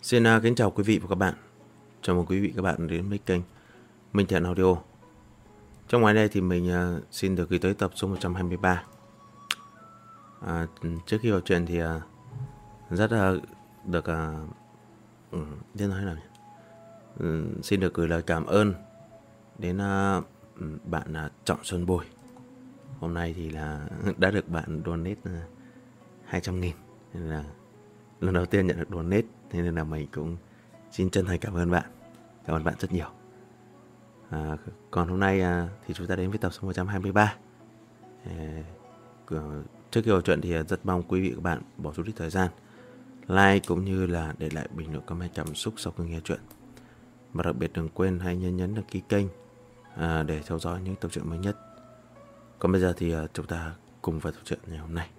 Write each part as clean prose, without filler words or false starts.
Xin kính chào quý vị và các bạn. Chào mừng quý vị và các bạn đến với kênh Minh Thiện Audio. Trong ngày đây thì mình xin được gửi tới tập số 123. Trước khi vào chuyện thì rất được xin được gửi lời cảm ơn đến bạn Trọng Xuân Bùi. Hôm nay thì là đã được bạn donate 200.000, nên là lần đầu tiên nhận được donate, nên là mình cũng xin chân thành cảm ơn bạn. Cảm ơn bạn rất nhiều. Còn hôm nay thì chúng ta đến với tập số 123. Trước khi vào chuyện thì rất mong quý vị và các bạn bỏ chút ít thời gian like cũng như là để lại bình luận comment cảm xúc sau khi nghe chuyện. Và đặc biệt đừng quên hãy nhấn đăng ký kênh để theo dõi những tập truyện mới nhất. Còn bây giờ thì chúng ta cùng vào tập truyện ngày hôm nay.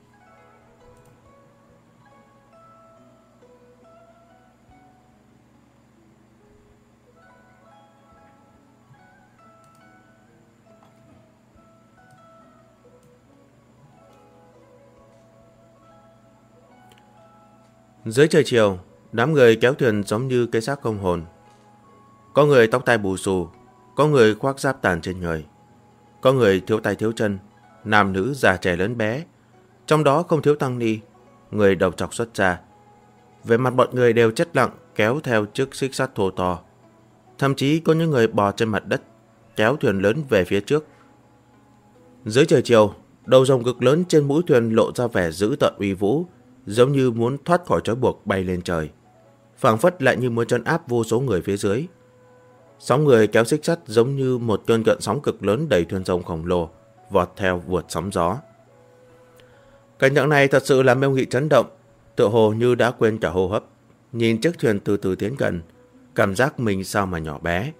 Dưới trời chiều, đám người kéo thuyền giống như cái xác không hồn. Có người tóc tai bù xù, có người khoác giáp tàn trên người, có người thiếu tay thiếu chân, nam nữ già trẻ lớn bé, trong đó không thiếu tăng ni, người đầu trọc xuất gia. Về mặt bọn người đều chết lặng kéo theo chiếc xích sắt thô to. Thậm chí có những người bò trên mặt đất, kéo thuyền lớn về phía trước. Dưới trời chiều, đầu rồng cực lớn trên mũi thuyền lộ ra vẻ dữ tợn uy vũ, giống như muốn thoát khỏi trói buộc bay lên trời, phảng phất lại như muốn trấn áp vô số người phía dưới. Sóng người kéo xích sắt giống như một cơn gợn sóng cực lớn đẩy thuyền rồng khổng lồ vọt theo vượt sóng gió. Cảnh tượng này thật sự làm Miêu Nghị chấn động, tựa hồ như đã quên cả hô hấp, nhìn chiếc thuyền từ từ tiến gần, cảm giác mình sao mà nhỏ bé.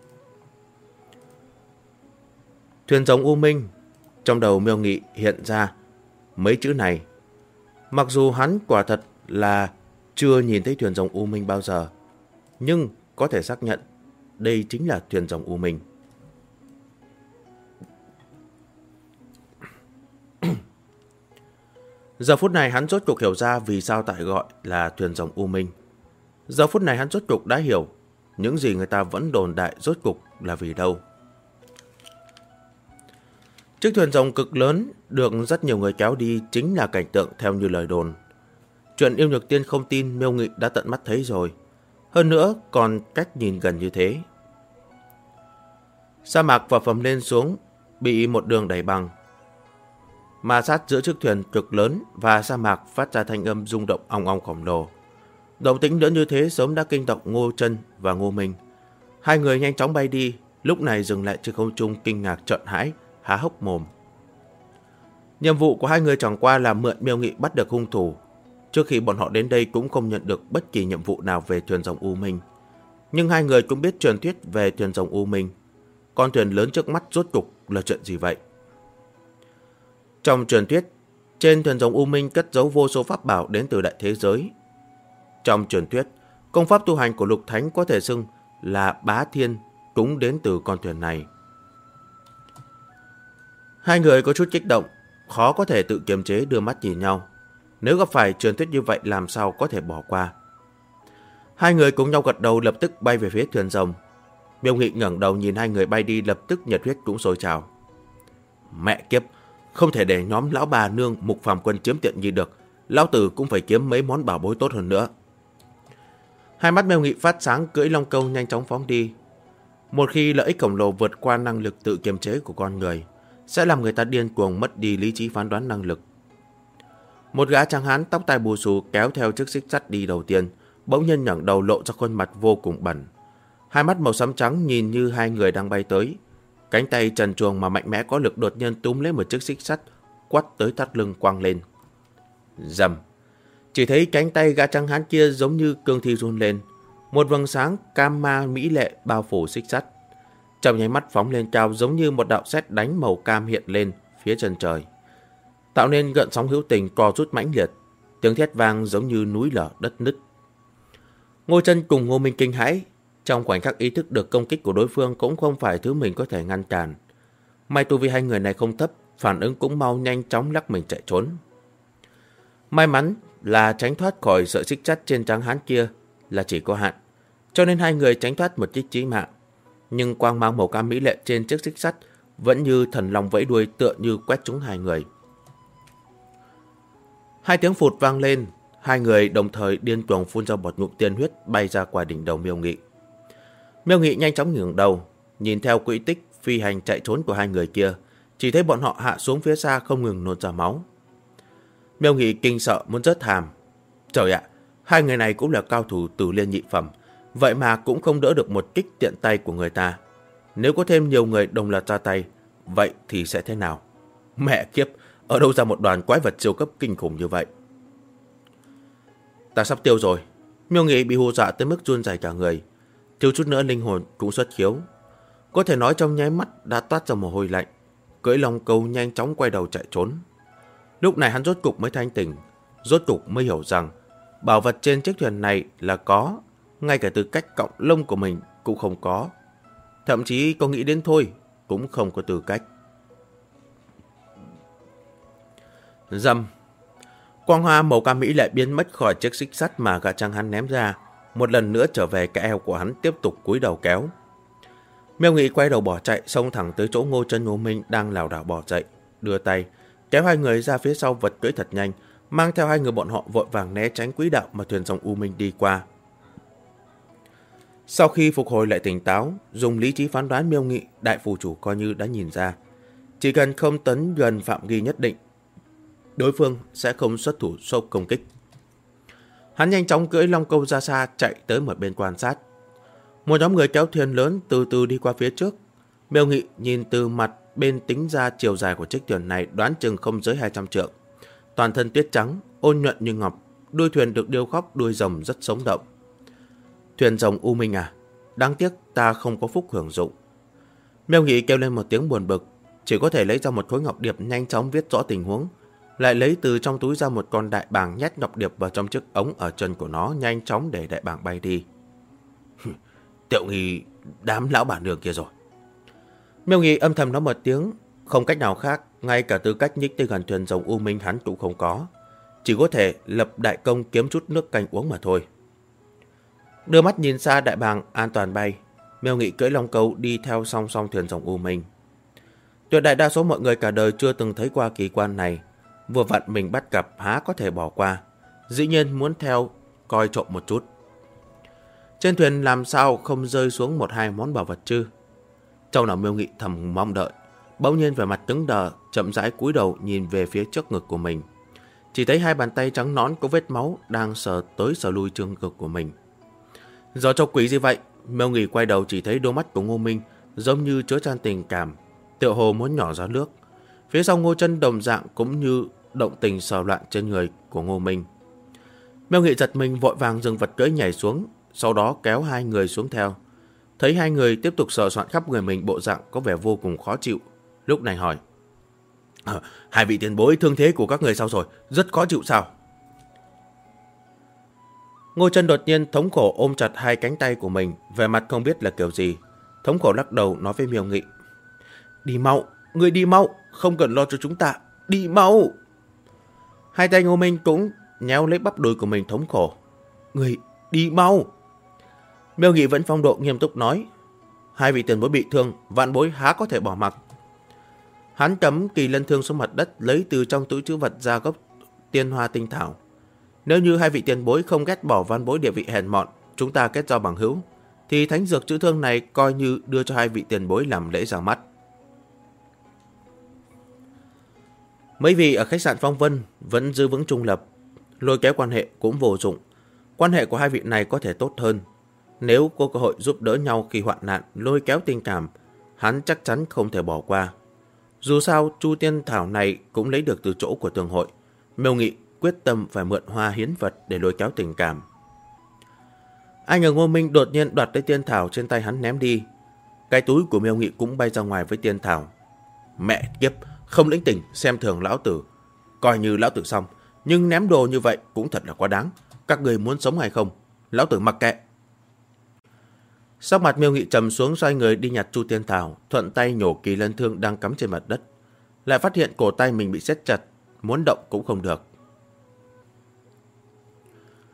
Thuyền rồng U Minh. Trong đầu Miêu Nghị hiện ra mấy chữ này. Mặc dù hắn quả thật là chưa nhìn thấy thuyền rồng U Minh bao giờ, nhưng có thể xác nhận đây chính là thuyền rồng U Minh. Giờ phút này hắn rốt cuộc hiểu ra vì sao tại gọi là thuyền rồng U Minh. Giờ phút này hắn rốt cuộc đã hiểu những gì người ta vẫn đồn đại rốt cuộc là vì đâu. Chiếc thuyền rồng cực lớn được rất nhiều người kéo đi chính là cảnh tượng theo như lời đồn. Chuyện Yêu Nhược Tiên không tin Miêu Nghị đã tận mắt thấy rồi. Hơn nữa còn cách nhìn gần như thế. Sa mạc và phầm lên xuống bị một đường đẩy bằng. Ma sát giữa chiếc thuyền cực lớn và sa mạc phát ra thanh âm rung động ong ong khổng lồ. Động tĩnh lớn như thế sớm đã kinh động Ngô Chân và Ngô Minh. Hai người nhanh chóng bay đi, lúc này dừng lại trên không trung kinh ngạc trợn hãi, há hốc mồm. Nhiệm vụ của hai người chẳng qua là mượn Miêu Nghị bắt được hung thủ. Trước khi bọn họ đến đây cũng không nhận được bất kỳ nhiệm vụ nào về thuyền rồng U Minh. Nhưng hai người cũng biết truyền thuyết về thuyền rồng U Minh. Con thuyền lớn trước mắt rốt cục là chuyện gì vậy? Trong truyền thuyết, trên thuyền rồng U Minh cất giấu vô số pháp bảo đến từ đại thế giới. Trong truyền thuyết, công pháp tu hành của Lục Thánh có thể xưng là bá thiên cũng đến từ con thuyền này. Hai người có chút kích động, khó có thể tự kiềm chế đưa mắt nhìn nhau. Nếu gặp phải truyền thuyết như vậy làm sao có thể bỏ qua. Hai người cùng nhau gật đầu lập tức bay về phía thuyền rồng. Miêu Nghị ngẩng đầu nhìn hai người bay đi, lập tức nhiệt huyết cũng sôi trào. Mẹ kiếp, không thể để nhóm lão bà nương Mục Phàm Quân chiếm tiện nghi được. Lão tử cũng phải kiếm mấy món bảo bối tốt hơn nữa. Hai mắt Miêu Nghị phát sáng, cưỡi long câu nhanh chóng phóng đi. Một khi lợi ích khổng lồ vượt qua năng lực tự kiềm chế của con người, sẽ làm người ta điên cuồng mất đi lý trí phán đoán năng lực. Một gã tráng hán tóc tai bù xù kéo theo chiếc xích sắt đi đầu tiên, bỗng nhiên ngẩng đầu lộ ra khuôn mặt vô cùng bẩn. Hai mắt màu xám trắng nhìn như hai người đang bay tới. Cánh tay trần truồng mà mạnh mẽ có lực đột nhiên túm lấy một chiếc xích sắt, quắt tới thắt lưng quăng lên. Rầm! Chỉ thấy cánh tay gã tráng hán kia giống như cương thi run lên. Một vầng sáng cam ma mỹ lệ bao phủ xích sắt. Trong nháy mắt phóng lên cao giống như một đạo sét đánh màu cam hiện lên phía chân trời, tạo nên gợn sóng hữu tình co rút mãnh liệt, tiếng thét vang giống như núi lở đất nứt. Ngô Chân cùng Ngô Minh kinh hãi, trong khoảnh khắc ý thức được công kích của đối phương cũng không phải thứ mình có thể ngăn cản. May tu vi hai người này không thấp, phản ứng cũng mau, nhanh chóng lắc mình chạy trốn. May mắn là tránh thoát khỏi sợi xích sắt trên tráng hán kia, là chỉ có hạn, cho nên hai người tránh thoát một kích chí mạng. Nhưng quang mang màu cam mỹ lệ trên chiếc xích sắt vẫn như thần long vẫy đuôi, tựa như quét trúng hai người. Hai tiếng phụt vang lên, hai người đồng thời điên cuồng phun ra bọt ngụm tiên huyết bay ra qua đỉnh đầu Miêu Nghị. Miêu Nghị nhanh chóng ngẩng đầu, nhìn theo quỹ tích phi hành chạy trốn của hai người kia, chỉ thấy bọn họ hạ xuống phía xa không ngừng nôn ra máu. Miêu Nghị kinh sợ muốn rớt hàm. Trời ạ, hai người này cũng là cao thủ Tử Liên nhị phẩm, vậy mà cũng không đỡ được một kích tiện tay của người ta. Nếu có thêm nhiều người đồng loạt ra tay, vậy thì sẽ thế nào? Mẹ kiếp, ở đâu ra một đoàn quái vật siêu cấp kinh khủng như vậy? Ta sắp tiêu rồi. Miêu Nghị bị hù dọa tới mức run rẩy cả người, thiếu chút nữa linh hồn cũng xuất khiếu. Có thể nói trong nháy mắt đã toát ra mồ hôi lạnh, cưỡi long câu nhanh chóng quay đầu chạy trốn. Lúc này hắn rốt cục mới thanh tỉnh, rốt cục mới hiểu rằng bảo vật trên chiếc thuyền này là có, ngay cả tư cách cọng lông của mình cũng không có. Thậm chí có nghĩ đến thôi cũng không có tư cách. Rầm. Quang hoa màu cam mỹ lại biến mất khỏi chiếc xích sắt mà gã trăng hắn ném ra, một lần nữa trở về cái eo của hắn, tiếp tục cúi đầu kéo. Miêu Nghị quay đầu bỏ chạy, xông thẳng tới chỗ Ngô Chân Ngô Minh đang lảo đảo bỏ dậy, đưa tay kéo hai người ra phía sau, vật cưỡi thật nhanh, mang theo hai người bọn họ vội vàng né tránh quỹ đạo mà thuyền rồng U Minh đi qua. Sau khi phục hồi lại tỉnh táo, dùng lý trí phán đoán, Miêu Nghị đại phù chủ coi như đã nhìn ra, chỉ cần không tấn gần phạm vi nhất định, đối phương sẽ không xuất thủ sâu công kích. Hắn nhanh chóng cưỡi long câu ra xa, chạy tới một bên quan sát. Một nhóm người kéo thuyền lớn từ từ đi qua phía trước. Miêu Nghị nhìn từ mặt bên tính ra chiều dài của chiếc thuyền này đoán chừng không dưới 200 trượng. Toàn thân tuyết trắng, ôn nhuận như ngọc, đuôi thuyền được điêu khắc đuôi rồng rất sống động. Thuyền rồng U Minh à, đáng tiếc ta không có phúc hưởng dụng. Miêu Nghị kêu lên một tiếng buồn bực, chỉ có thể lấy ra một khối ngọc điệp, nhanh chóng viết rõ tình huống, lại lấy từ trong túi ra một con đại bàng, nhét ngọc điệp vào trong chiếc ống ở chân của nó, nhanh chóng để đại bàng bay đi. Tiệu Nghi đám lão bản đường kia rồi. Miêu Nghị âm thầm nói một tiếng, không cách nào khác, ngay cả tư cách nhích tới gần thuyền rồng U Minh hắn cũng không có, chỉ có thể lập đại công kiếm chút nước canh uống mà thôi. Đưa mắt nhìn xa đại bàng an toàn bay, Miêu Nghị cưỡi long câu đi theo song song thuyền rồng U Minh. Tuyệt đại đa số mọi người cả đời chưa từng thấy qua kỳ quan này, vừa vặn mình bắt gặp há có thể bỏ qua, dĩ nhiên muốn theo coi trộm một chút. Trên thuyền làm sao không rơi xuống một hai món bảo vật chứ? Trong lòng Miêu Nghị thầm mong đợi, bỗng nhiên vẻ mặt cứng đờ, chậm rãi cúi đầu nhìn về phía trước ngực của mình. Chỉ thấy hai bàn tay trắng nõn có vết máu đang sờ tới sờ lui trên ngực của mình. Do cho quỷ gì vậy? Miêu Nghị quay đầu chỉ thấy đôi mắt của Ngô Minh giống như chứa chan tình cảm, tựa hồ muốn nhỏ ra nước. Phía sau Ngô Chân đồng dạng cũng như động tình sờ loạn trên người của Ngô Minh. Miêu Nghị giật mình, vội vàng dừng vật cưỡi nhảy xuống, sau đó kéo hai người xuống theo. Thấy hai người tiếp tục sờ soạn khắp người mình, bộ dạng có vẻ vô cùng khó chịu, lúc này hỏi: hai vị tiền bối, thương thế của các người sao rồi? Rất khó chịu sao? Ngô Chân đột nhiên thống khổ ôm chặt hai cánh tay của mình, vẻ mặt không biết là kiểu gì. Thống khổ lắc đầu nói với Miêu Nghị: đi mau, người đi mau, không cần lo cho chúng ta, đi mau. Hai tay Ngô Minh cũng nhéo lấy bắp đùi của mình thống khổ: người đi mau. Miêu Nghị vẫn phong độ nghiêm túc nói: hai vị tiền bối bị thương, vạn bối há có thể bỏ mặc. Hắn cắm kỳ lân thương xuống mặt đất, lấy từ trong túi trữ vật ra gốc tiên hoa tinh thảo. Nếu như hai vị tiền bối không ghét bỏ vạn bối địa vị hèn mọn, chúng ta kết giao bằng hữu, thì thánh dược chữa thương này coi như đưa cho hai vị tiền bối làm lễ ra mắt. Mấy vị ở khách sạn Phong Vân vẫn giữ vững trung lập, lôi kéo quan hệ cũng vô dụng. Quan hệ của hai vị này có thể tốt hơn. Nếu có cơ hội giúp đỡ nhau khi hoạn nạn, lôi kéo tình cảm, hắn chắc chắn không thể bỏ qua. Dù sao, Chu Tiên Thảo này cũng lấy được từ chỗ của Tường Hội. Miêu Nghị quyết tâm phải mượn hoa hiến vật để lôi kéo tình cảm. Anh ở Ngô Minh đột nhiên đoạt lấy tiên thảo trên tay hắn ném đi. Cái túi của Miêu Nghị cũng bay ra ngoài với tiên thảo. Mẹ kiếp, không lĩnh tình, xem thường lão tử. Coi như lão tử xong, nhưng ném đồ như vậy cũng thật là quá đáng. Các người muốn sống hay không? Lão tử mặc kệ. Sắc mặt Miêu Nghị trầm xuống, xoay người đi nhặt Chu Tiên Thảo, thuận tay nhổ kỳ lân thương đang cắm trên mặt đất. Lại phát hiện cổ tay mình bị siết chặt, muốn động cũng không được.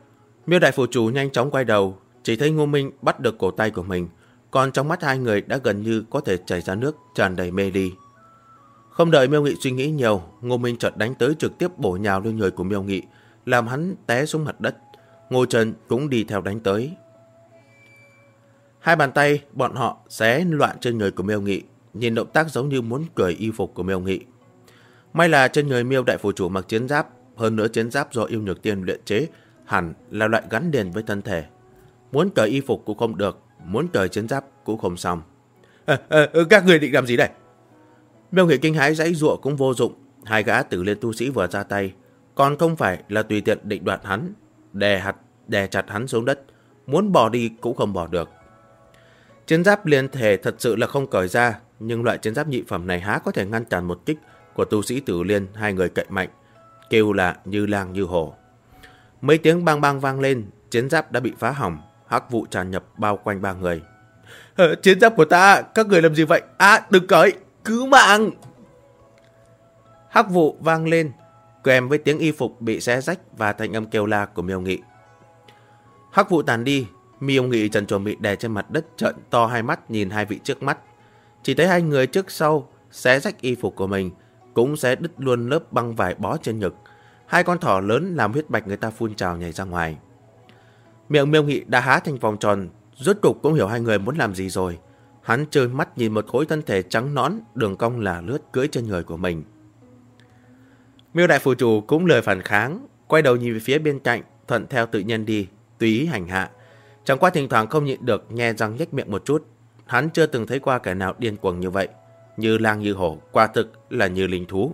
Miêu đại phủ chủ nhanh chóng quay đầu, chỉ thấy Ngô Minh bắt được cổ tay của mình, còn trong mắt hai người đã gần như có thể chảy ra nước, tràn đầy mê ly. Không đợi Miêu Nghị suy nghĩ nhiều, Ngô Minh chợt đánh tới trực tiếp bổ nhào lên người của Miêu Nghị, làm hắn té xuống mặt đất. Ngô Trân cũng đi theo đánh tới. Hai bàn tay bọn họ xé loạn trên người của Miêu Nghị, nhìn động tác giống như muốn cởi y phục của Miêu Nghị. May là trên người Miêu đại phủ chủ mặc chiến giáp, hơn nữa chiến giáp do Yêu Nhược Tiên luyện chế, hẳn là loại gắn liền với thân thể. Muốn cởi y phục cũng không được, muốn cởi chiến giáp cũng không xong. Các người định làm gì đây? Miêu Nghị kinh hãi giãy giụa cũng vô dụng, hai gã Tử Liên tu sĩ vừa ra tay, còn không phải là tùy tiện định đoạt hắn, đè chặt hắn xuống đất, muốn bỏ đi cũng không bỏ được. Chiến giáp liên thể thật sự là không cởi ra, nhưng loại chiến giáp nhị phẩm này há có thể ngăn cản một kích của tu sĩ Tử Liên hai người cậy mạnh, kêu là như lang như hổ. Mấy tiếng bang bang vang lên, chiến giáp đã bị phá hỏng, hắc vụ tràn nhập bao quanh ba người. Chiến giáp của ta, các người làm gì vậy? Đừng cởi, cứu mạng! Hắc vụ vang lên, kèm với tiếng y phục bị xé rách và thanh âm kêu la của Miêu Nghị. Hắc vụ tàn đi, Miêu Nghị trần truồng bị đè trên mặt đất, trợn to hai mắt nhìn hai vị trước mắt. Chỉ thấy hai người trước sau xé rách y phục của mình, cũng xé đứt luôn lớp băng vải bó trên ngực. Hai con thỏ lớn làm huyết mạch người ta phun trào nhảy ra ngoài. Miệng Miêu Nghị đã há thành vòng tròn, rốt cục cũng hiểu hai người muốn làm gì rồi. Hắn trợn mắt nhìn một khối thân thể trắng nõn, đường cong là lướt cưỡi trên người của mình. Miêu đại phủ chủ cũng lười phản kháng, quay đầu nhìn về phía bên cạnh, thuận theo tự nhiên đi, tùy ý hành hạ. Chẳng qua thỉnh thoảng không nhịn được nhe răng nhếch miệng một chút. Hắn chưa từng thấy qua kẻ nào điên cuồng như vậy, như lang như hổ, quả thực là như linh thú.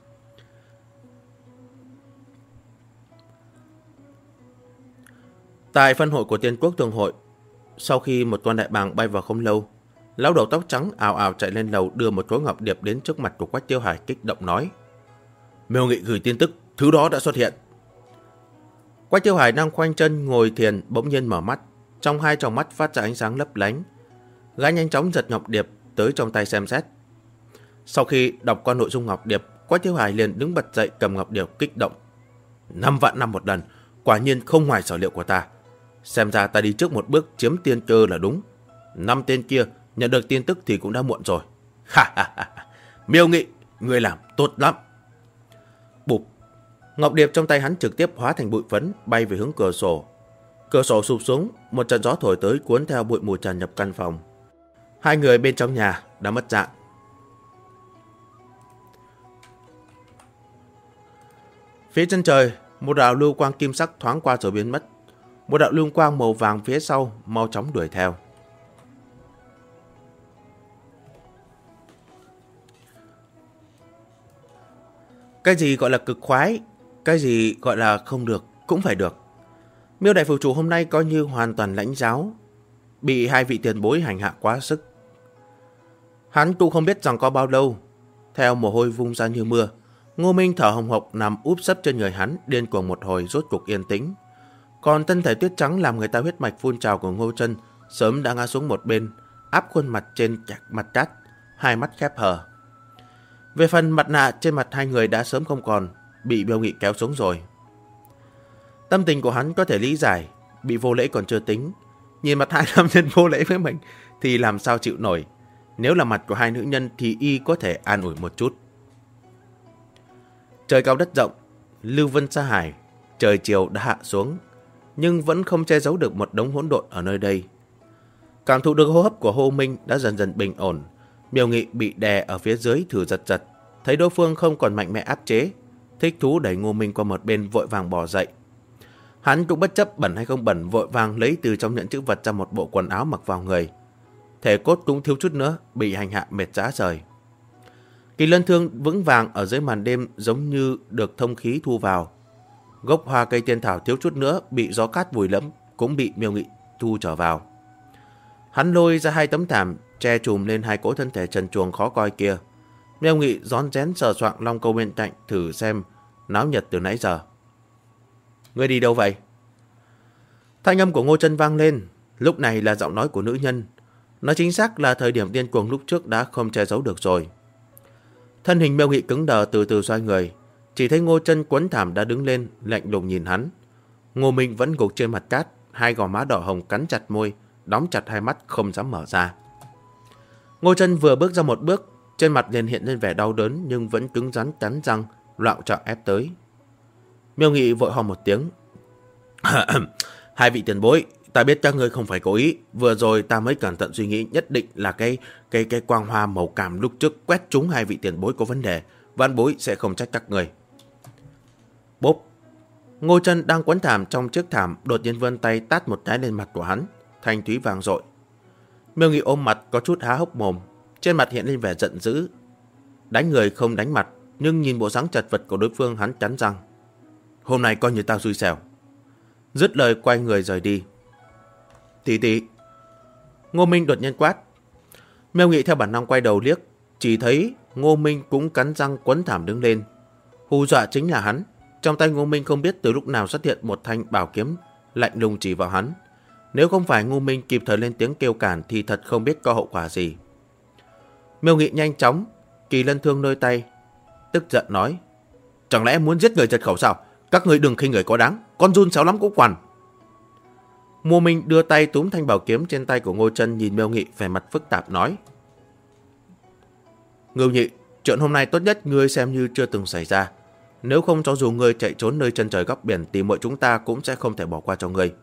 Tại phân hội của Tiên Quốc Thương hội, sau khi một con đại bàng bay vào không lâu, lão đầu tóc trắng ào ào chạy lên lầu đưa một khối ngọc điệp đến trước mặt của Quách Tiêu Hải, kích động nói: Miêu Nghị gửi tin tức, thứ đó đã xuất hiện. Quách Tiêu Hải đang khoanh chân ngồi thiền, bỗng nhiên mở mắt, trong hai tròng mắt phát ra ánh sáng lấp lánh. Gã nhanh chóng giật ngọc điệp tới trong tay xem xét. Sau khi đọc qua nội dung ngọc điệp, Quách Tiêu Hải liền đứng bật dậy cầm ngọc điệp kích động: 5 vạn năm một lần, quả nhiên không ngoài sở liệu của ta. Xem ra ta đi trước một bước chiếm tiên cơ là đúng. 5 tên kia nhận được tin tức thì cũng đã muộn rồi. Miêu Nghị, ngươi làm tốt lắm. Bụp, ngọc điệp trong tay hắn trực tiếp hóa thành bụi phấn, bay về hướng cửa sổ. Cửa sổ sụp xuống, một trận gió thổi tới cuốn theo bụi mù tràn nhập căn phòng. Hai người bên trong nhà đã mất dạng. Phía chân trời, một đạo lưu quang kim sắc thoáng qua rồi biến mất. Một đạo lưu quang màu vàng phía sau mau chóng đuổi theo. Cái gì gọi là cực khoái, cái gì gọi là không được cũng phải được. Miêu đại phủ chủ hôm nay coi như hoàn toàn lãnh giáo, bị hai vị tiền bối hành hạ quá sức. Hắn cũng không biết rằng có bao lâu, theo mồ hôi vung ra như mưa, Ngô Minh thở hồng hộc nằm úp sấp trên người hắn, điên cuồng một hồi rốt cuộc yên tĩnh. Còn thân thể tuyết trắng làm người ta huyết mạch phun trào của Ngô Trân sớm đã ngã xuống một bên, áp khuôn mặt trên mặt cát, hai mắt khép hờ. Về phần mặt nạ trên mặt hai người đã sớm không còn, bị Miêu Nghị kéo xuống rồi. Tâm tình của hắn có thể lý giải, bị vô lễ còn chưa tính, nhìn mặt hai nam nhân vô lễ với mình thì làm sao chịu nổi. Nếu là mặt của hai nữ nhân thì y có thể an ủi một chút. Trời cao đất rộng, lưu vân xa hải, trời chiều đã hạ xuống, nhưng vẫn không che giấu được một đống hỗn độn ở nơi đây. Cảm thụ được hô hấp của Hồ Minh đã dần dần bình ổn. Miêu Nghị bị đè ở phía dưới thử giật giật, thấy đối phương không còn mạnh mẽ áp chế, thích thú đẩy Ngô Minh qua một bên vội vàng bỏ dậy. Hắn cũng bất chấp bẩn hay không bẩn, vội vàng lấy từ trong nhẫn chữ vật ra một bộ quần áo mặc vào người. Thể cốt cũng thiếu chút nữa bị hành hạ mệt rã rời. Kỳ lân thương vững vàng ở dưới màn đêm giống như được thông khí thu vào. Gốc hoa cây tiên thảo thiếu chút nữa bị gió cát vùi lẫm cũng bị Miêu Nghị thu trở vào. Hắn lôi ra hai tấm thảm che trùm lên hai cỗ thân thể trần truồng khó coi kia. Miêu Nghị rón rén sờ soạng long câu bên cạnh thử xem náo nhiệt từ nãy giờ. Ngươi đi đâu vậy? Thanh âm của Ngô Trân vang lên, lúc này là giọng nói của nữ nhân. Nói chính xác là thời điểm điên cuồng lúc trước đã không che giấu được rồi. Thân hình Miêu Nghị cứng đờ từ từ xoay người, chỉ thấy Ngô Trân quấn thảm đã đứng lên, lạnh lùng nhìn hắn. Ngô Minh vẫn gục trên mặt cát, hai gò má đỏ hồng cắn chặt môi, đóng chặt hai mắt không dám mở ra. Ngô Chân vừa bước ra một bước, trên mặt liền hiện lên vẻ đau đớn nhưng vẫn cứng rắn cắn răng, loạng choạng ép tới. Miêu Nghị vội ho một tiếng. Hai vị tiền bối, ta biết các ngươi không phải cố ý, vừa rồi ta mới cẩn thận suy nghĩ, nhất định là cái quang hoa màu cam lúc trước quét trúng hai vị tiền bối có vấn đề, vãn bối sẽ không trách các ngươi. Bốp. Ngô Chân đang quấn thảm trong chiếc thảm đột nhiên vươn tay tát một cái lên mặt của hắn, thanh thúy vang dội. Miêu Nghị ôm mặt có chút há hốc mồm, trên mặt hiện lên vẻ giận dữ. Đánh người không đánh mặt, nhưng nhìn bộ dáng chật vật của đối phương hắn cắn răng. Hôm nay coi như tao xui xẻo. Dứt lời quay người rời đi. Tỷ tỷ. Ngô Minh đột nhiên quát. Miêu Nghị theo bản năng quay đầu liếc, chỉ thấy Ngô Minh cũng cắn răng quấn thảm đứng lên. Hù dọa chính là hắn. Trong tay Ngô Minh không biết từ lúc nào xuất hiện một thanh bảo kiếm lạnh lùng chỉ vào hắn. Nếu không phải Ngô Minh kịp thời lên tiếng kêu cản thì thật không biết có hậu quả gì. Miêu Nghị nhanh chóng kỳ lân thương nơi tay, tức giận nói: Chẳng lẽ muốn giết người diệt khẩu sao? Các ngươi đừng khinh người quá đáng, con run xéo lắm cũng quản. Ngô Minh đưa tay túm thanh bảo kiếm trên tay của Ngô Chân, nhìn Miêu Nghị vẻ mặt phức tạp nói: Ngưu Nhị, chuyện hôm nay tốt nhất ngươi xem như chưa từng xảy ra. Nếu không cho dù ngươi chạy trốn nơi chân trời góc biển thì mọi chúng ta cũng sẽ không thể bỏ qua cho ngươi.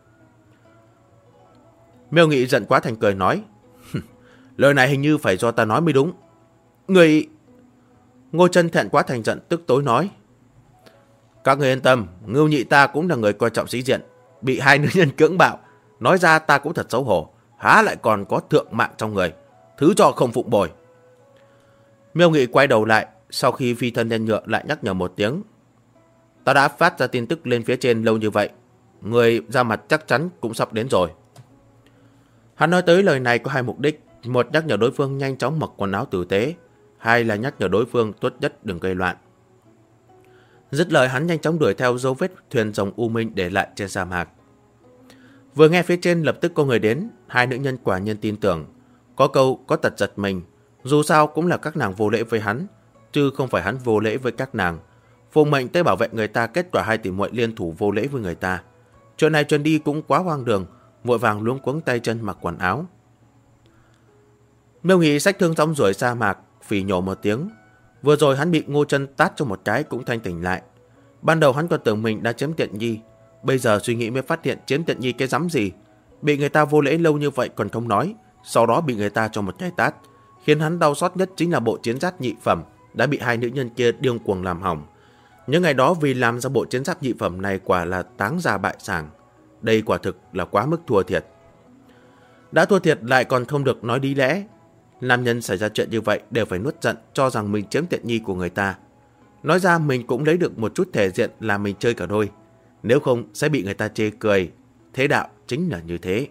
Miêu Nghị giận quá thành cười nói: Lời này hình như phải do ta nói mới đúng. Ngươi... Ngô Chân thẹn quá thành giận tức tối nói: Các ngươi yên tâm, Ngưu Nhị ta cũng là người coi trọng sĩ diện, bị hai nữ nhân cưỡng bạo, nói ra ta cũng thật xấu hổ, há lại còn có thượng mạng trong người, thứ cho không phụng bồi. Miêu Nghị quay đầu lại, sau khi phi thân lên ngựa lại nhắc nhở một tiếng: Ta đã phát ra tin tức lên phía trên lâu như vậy, người ra mặt chắc chắn cũng sắp đến rồi. Hắn nói tới lời này có hai mục đích: một, nhắc nhở đối phương nhanh chóng mặc quần áo tử tế; hai là nhắc nhở đối phương tốt nhất đừng gây loạn. Dứt lời hắn nhanh chóng đuổi theo dấu vết thuyền rồng U Minh để lại trên sa mạc. Vừa nghe phía trên lập tức có người đến, hai nữ nhân quả nhiên tin tưởng. Có câu có tật giật mình, dù sao cũng là các nàng vô lễ với hắn, chứ không phải hắn vô lễ với các nàng. Phụng mệnh tới bảo vệ người ta, kết quả hai tỷ muội liên thủ vô lễ với người ta. Chuyện này truyền đi cũng quá hoang đường, vội vàng luống cuống tay chân mặc quần áo. Miêu Nghị xách thương xong rồi sa mạc, phì nhổ một tiếng. Vừa rồi hắn bị Ngô Chân tát cho một cái cũng thanh tỉnh lại. Ban đầu hắn còn tưởng mình đã chiếm tiện nghi, bây giờ suy nghĩ mới phát hiện chiếm tiện nghi cái rắm gì. Bị người ta vô lễ lâu như vậy còn không nói, sau đó bị người ta cho một cái tát. Khiến hắn đau xót nhất chính là bộ chiến giáp nhị phẩm đã bị hai nữ nhân kia điên cuồng làm hỏng. Những ngày đó vì làm ra bộ chiến giáp nhị phẩm này quả là táng ra bại sản. Đây quả thực là quá mức thua thiệt. Đã thua thiệt lại còn không được nói lý lẽ. Nam nhân xảy ra chuyện như vậy đều phải nuốt giận, cho rằng mình chiếm tiện nghi của người ta. Nói ra mình cũng lấy được một chút thể diện là mình chơi cả đôi. Nếu không sẽ bị người ta chê cười. Thế đạo chính là như thế.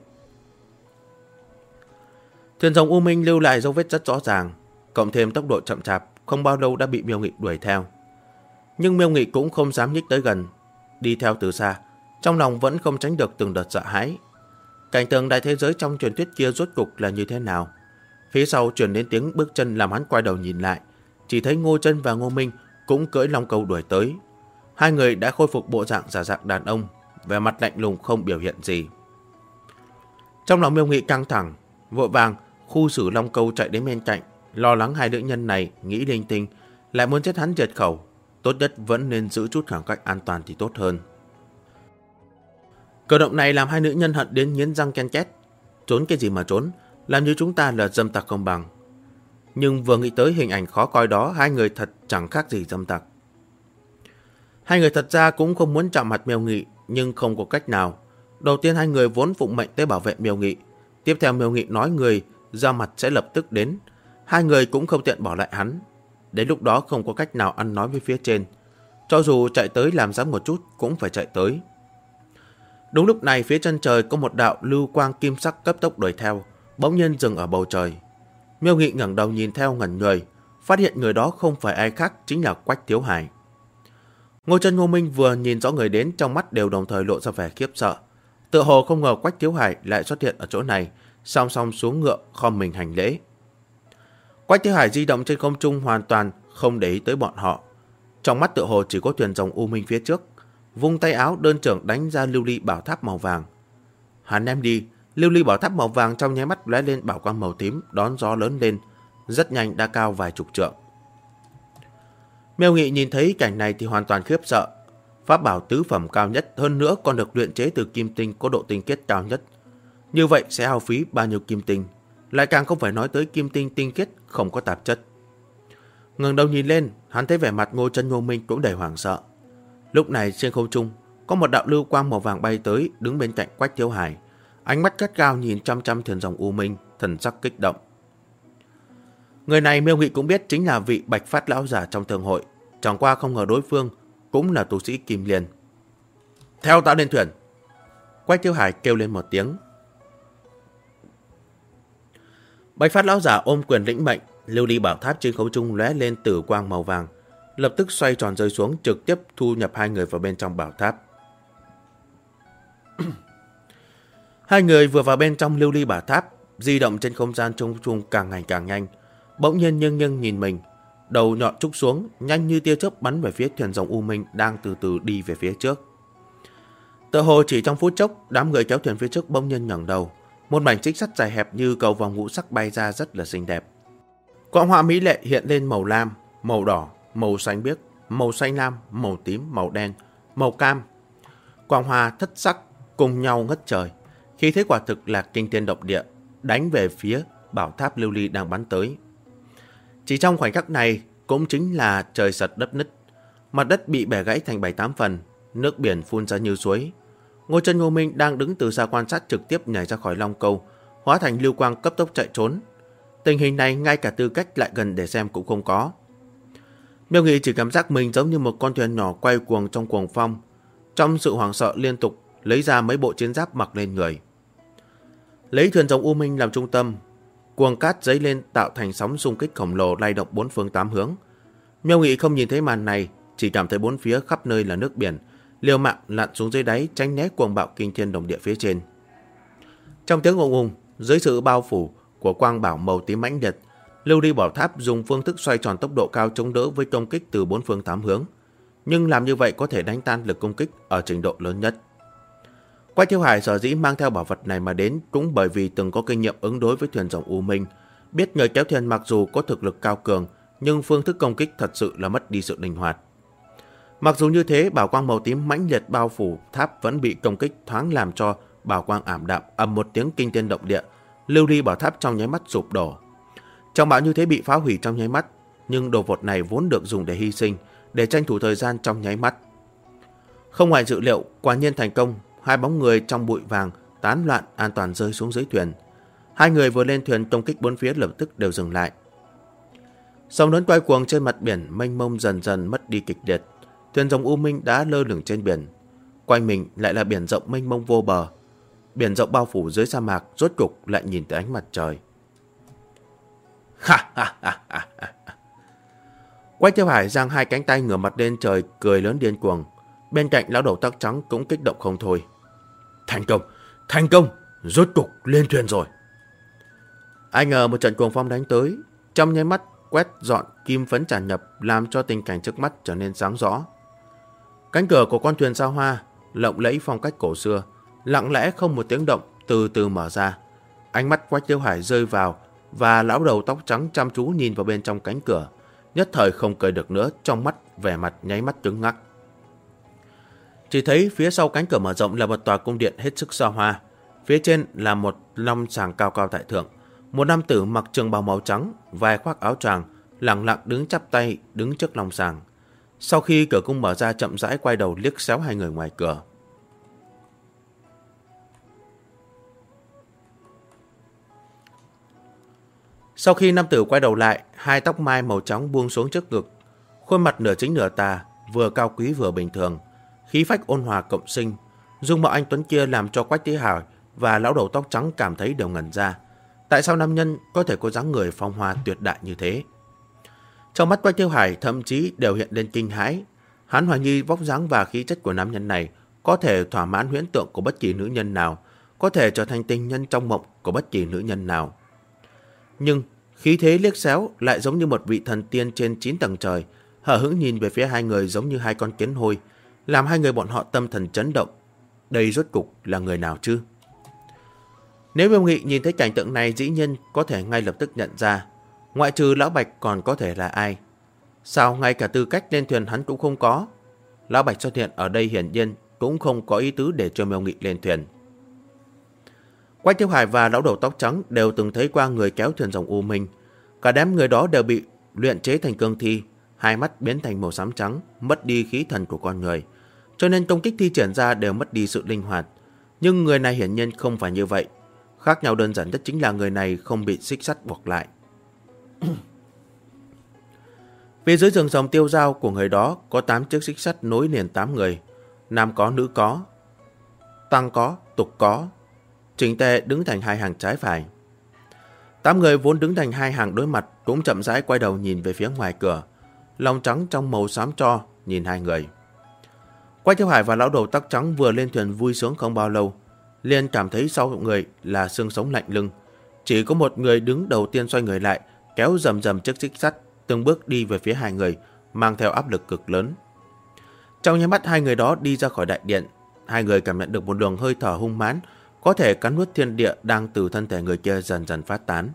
Thuyền rồng U Minh lưu lại dấu vết rất rõ ràng, cộng thêm tốc độ chậm chạp, không bao lâu đã bị Miêu Nghị đuổi theo. Nhưng Miêu Nghị cũng không dám nhích tới gần, đi theo từ xa, trong lòng vẫn không tránh được từng đợt sợ hãi. Cảnh tượng đại thế giới trong truyền thuyết kia rốt cục là như thế nào? Phía sau truyền đến tiếng bước chân làm hắn quay đầu nhìn lại, chỉ thấy Ngô Chân và Ngô Minh cũng cưỡi long câu đuổi tới. Hai người đã khôi phục bộ dạng giả dạng đàn ông, vẻ mặt lạnh lùng không biểu hiện gì. Trong lòng Miêu Nghị căng thẳng, vội vàng khu xử long câu chạy đến bên cạnh, lo lắng hai nữ nhân này nghĩ linh tinh, lại muốn chết hắn diệt khẩu, tốt nhất vẫn nên giữ chút khoảng cách an toàn thì tốt hơn. Cử động này làm hai nữ nhân hận đến nghiến răng ken két. Trốn cái gì mà trốn, làm như chúng ta là dâm tặc không bằng. Nhưng vừa nghĩ tới hình ảnh khó coi đó, hai người thật chẳng khác gì dâm tặc. Hai người thật ra cũng không muốn chạm mặt Miêu Nghị, nhưng không có cách nào. Đầu tiên hai người vốn phụng mệnh tới bảo vệ Miêu Nghị. Tiếp theo Miêu Nghị nói người ra mặt sẽ lập tức đến. Hai người cũng không tiện bỏ lại hắn. Đến lúc đó không có cách nào ăn nói với phía trên. Cho dù chạy tới làm dáng một chút cũng phải chạy tới. Đúng lúc này phía chân trời có một đạo lưu quang kim sắc cấp tốc đuổi theo, bỗng nhiên dừng ở bầu trời. Miêu Nghị ngẩng đầu nhìn theo ngẩn người, phát hiện người đó không phải ai khác chính là Quách Thiếu Hải. Ngô Chân Ngô Minh vừa nhìn rõ người đến, trong mắt đều đồng thời lộ ra vẻ khiếp sợ. Tựa hồ không ngờ Quách Thiếu Hải lại xuất hiện ở chỗ này, song song xuống ngựa khom mình hành lễ. Quách Thiếu Hải di động trên không trung hoàn toàn không để ý tới bọn họ. Trong mắt tựa hồ chỉ có thuyền rồng U Minh phía trước. vung tay áo đơn trưởng đánh ra lưu ly bảo tháp màu vàng. Hắn ném đi, lưu ly bảo tháp màu vàng trong nháy mắt lóe lên bảo quang màu tím, đón gió lớn lên, rất nhanh đã cao vài chục trượng. Miêu Nghị nhìn thấy cảnh này thì hoàn toàn khiếp sợ. Pháp bảo tứ phẩm cao nhất, hơn nữa còn được luyện chế từ kim tinh có độ tinh khiết cao nhất. Như vậy sẽ hao phí bao nhiêu kim tinh, lại càng không phải nói tới kim tinh tinh khiết không có tạp chất. Ngẩng đầu nhìn lên, hắn thấy vẻ mặt Ngô Chân Ngô Minh cũng đầy hoảng sợ. Lúc này trên không trung có một đạo lưu quang màu vàng bay tới, đứng bên cạnh Quách Thiếu Hải, ánh mắt gắt gao nhìn chăm chăm thuyền rồng U Minh, thần sắc kích động. Người này Miêu Nghị cũng biết chính là vị Bạch Phát lão giả trong thường hội, chẳng qua không ngờ đối phương cũng là tu sĩ Kim Liên. Theo ta lên thuyền. Quách Thiếu Hải kêu lên một tiếng. Bạch Phát lão giả ôm quyền lĩnh mệnh, lưu ly bảo tháp trên không trung lóe lên tử quang màu vàng, lập tức xoay tròn rơi xuống, trực tiếp thu nhập hai người vào bên trong bảo tháp. Hai người vừa vào bên trong lưu ly bảo tháp, di động trên không gian trung trung càng ngày càng nhanh. Bỗng nhiên nhưng nhìn mình, đầu nhọn trúc xuống, nhanh như tia chớp bắn về phía thuyền rồng U Minh đang từ từ đi về phía trước. Tựa hồ chỉ trong phút chốc, đám người kéo thuyền phía trước bỗng nhiên ngẩng đầu, một mảnh xích sắt dài hẹp như cầu vòng ngũ sắc bay ra rất là xinh đẹp. Quang họa mỹ lệ hiện lên màu lam, màu đỏ, màu xanh biếc, màu xanh lam, màu tím, màu đen, màu cam. Quang hoa thất sắc cùng nhau ngất trời, khí thế quả thực là kinh thiên động địa, đánh về phía bảo tháp lưu ly đang bắn tới. Chỉ trong khoảnh khắc này cũng chính là trời sật đất nứt, mặt đất bị bẻ gãy thành 7-8 phần, nước biển phun ra như suối. Ngô Chân Ngô Minh đang đứng từ xa quan sát trực tiếp nhảy ra khỏi long câu, hóa thành lưu quang cấp tốc chạy trốn. Tình hình này ngay cả tư cách lại gần để xem cũng không có. Miêu Nghị chỉ cảm giác mình giống như một con thuyền nhỏ quay cuồng trong cuồng phong, trong sự hoảng sợ liên tục lấy ra mấy bộ chiến giáp mặc lên người. Lấy thuyền rồng U Minh làm trung tâm, cuồng cát dấy lên tạo thành sóng xung kích khổng lồ lay động bốn phương tám hướng. Miêu Nghị không nhìn thấy màn này, chỉ cảm thấy bốn phía khắp nơi là nước biển, liều mạng lặn xuống dưới đáy tránh né cuồng bạo kinh thiên động địa phía trên. Trong tiếng ùng ùng, dưới sự bao phủ của quang bảo màu tím mãnh liệt, lưu ly bảo tháp dùng phương thức xoay tròn tốc độ cao chống đỡ với công kích từ bốn phương tám hướng, nhưng làm như vậy có thể đánh tan lực công kích ở trình độ lớn nhất. Quách Thiếu Hải sở dĩ mang theo bảo vật này mà đến cũng bởi vì từng có kinh nghiệm ứng đối với thuyền rồng U Minh, biết người kéo thuyền mặc dù có thực lực cao cường, nhưng phương thức công kích thật sự là mất đi sự linh hoạt. Mặc dù như thế, bảo quang màu tím mãnh liệt bao phủ tháp vẫn bị công kích thoáng làm cho bảo quang ảm đạm, ầm một tiếng kinh thiên động địa, lưu ly bảo tháp trong nháy mắt sụp đổ. Trọng bảo như thế bị phá hủy trong nháy mắt, nhưng đồ vật này vốn được dùng để hy sinh, để tranh thủ thời gian trong nháy mắt. Không ngoài dự liệu, quả nhiên thành công, hai bóng người trong bụi vàng tán loạn an toàn rơi xuống dưới thuyền. Hai người vừa lên thuyền công kích bốn phía lập tức đều dừng lại. Sóng lớn quay cuồng trên mặt biển mênh mông dần dần mất đi kịch liệt. Thuyền rồng U Minh đã lơ lửng trên biển, quanh mình lại là biển rộng mênh mông vô bờ. Biển rộng bao phủ dưới sa mạc rốt cục lại nhìn tới ánh mặt trời. Ha ha ha ha ha. Quách Thiếu Hải giang hai cánh tay ngửa mặt lên trời cười lớn điên cuồng. Bên cạnh lão đầu tóc trắng cũng kích động không thôi. Thành công, rốt cục lên thuyền rồi. Ai ngờ một trận cuồng phong đánh tới, trong nháy mắt quét dọn kim phấn tràn nhập, làm cho tình cảnh trước mắt trở nên sáng rõ. Cánh cửa của con thuyền sao hoa, lộng lẫy phong cách cổ xưa, lặng lẽ không một tiếng động từ từ mở ra. Ánh mắt Quách Thiếu Hải rơi vào và lão đầu tóc trắng chăm chú nhìn vào bên trong cánh cửa, nhất thời không cười được nữa, trong mắt vẻ mặt nháy mắt cứng ngắc. Chỉ thấy phía sau cánh cửa mở rộng là một tòa cung điện hết sức xa hoa, phía trên là một long sàng cao cao tại thượng. Một nam tử mặc trường bào màu trắng, vai khoác áo choàng, lặng lặng đứng chắp tay đứng trước long sàng. Sau khi cửa cung mở ra, chậm rãi quay đầu liếc xéo hai người ngoài cửa. Sau khi nam tử quay đầu lại, hai tóc mai màu trắng buông xuống trước ngực, khuôn mặt nửa chính nửa tà, vừa cao quý vừa bình thường, khí phách ôn hòa cộng sinh. Dung mạo anh tuấn kia làm cho Quách Thiếu Hải và lão đầu tóc trắng cảm thấy đều ngẩn ra. Tại sao nam nhân có thể có dáng người phong hoa tuyệt đại như thế? Trong mắt Quách Thiếu Hải thậm chí đều hiện lên kinh hãi. Hắn hoài nghi vóc dáng và khí chất của nam nhân này có thể thỏa mãn huyễn tượng của bất kỳ nữ nhân nào, có thể trở thành tình nhân trong mộng của bất kỳ nữ nhân nào. Nhưng khí thế liếc xéo lại giống như một vị thần tiên trên 9 tầng trời, hờ hững nhìn về phía hai người giống như hai con kiến hôi, làm hai người bọn họ tâm thần chấn động. Đây rốt cục là người nào chứ? Nếu Miêu Nghị nhìn thấy cảnh tượng này dĩ nhiên có thể ngay lập tức nhận ra, ngoại trừ Lão Bạch còn có thể là ai? Sao ngay cả tư cách lên thuyền hắn cũng không có? Lão Bạch xuất hiện ở đây hiển nhiên cũng không có ý tứ để cho Miêu Nghị lên thuyền. Quách Thiếu Hải và lão đầu tóc trắng đều từng thấy qua người kéo thuyền rồng U Minh. Cả đám người đó đều bị luyện chế thành cương thi, hai mắt biến thành màu xám trắng, mất đi khí thần của con người, cho nên công kích thi triển ra đều mất đi sự linh hoạt. Nhưng người này hiển nhiên không phải như vậy. Khác nhau đơn giản nhất chính là người này không bị xích sắt buộc lại. Phía dưới rừng rồng tiêu dao của người đó có 8 chiếc xích sắt nối liền 8 người. Nam có, nữ có, tăng có, tục có, chỉnh tề đứng thành hai hàng trái phải. 8 người vốn đứng thành hai hàng đối mặt cũng chậm rãi quay đầu nhìn về phía ngoài cửa, lòng trắng trong màu xám tro nhìn hai người. Quách Thiếu Hải và lão đầu tóc trắng vừa lên thuyền vui sướng không bao lâu, liền cảm thấy sau người là xương sống lạnh lưng. Chỉ có một người đứng đầu tiên xoay người lại, kéo rầm rầm chiếc xích sắt, từng bước đi về phía hai người, mang theo áp lực cực lớn. Trong nháy mắt hai người đó đi ra khỏi đại điện, hai người cảm nhận được một luồng hơi thở hung mãnh, có thể cắn nuốt thiên địa đang từ thân thể người kia dần dần phát tán.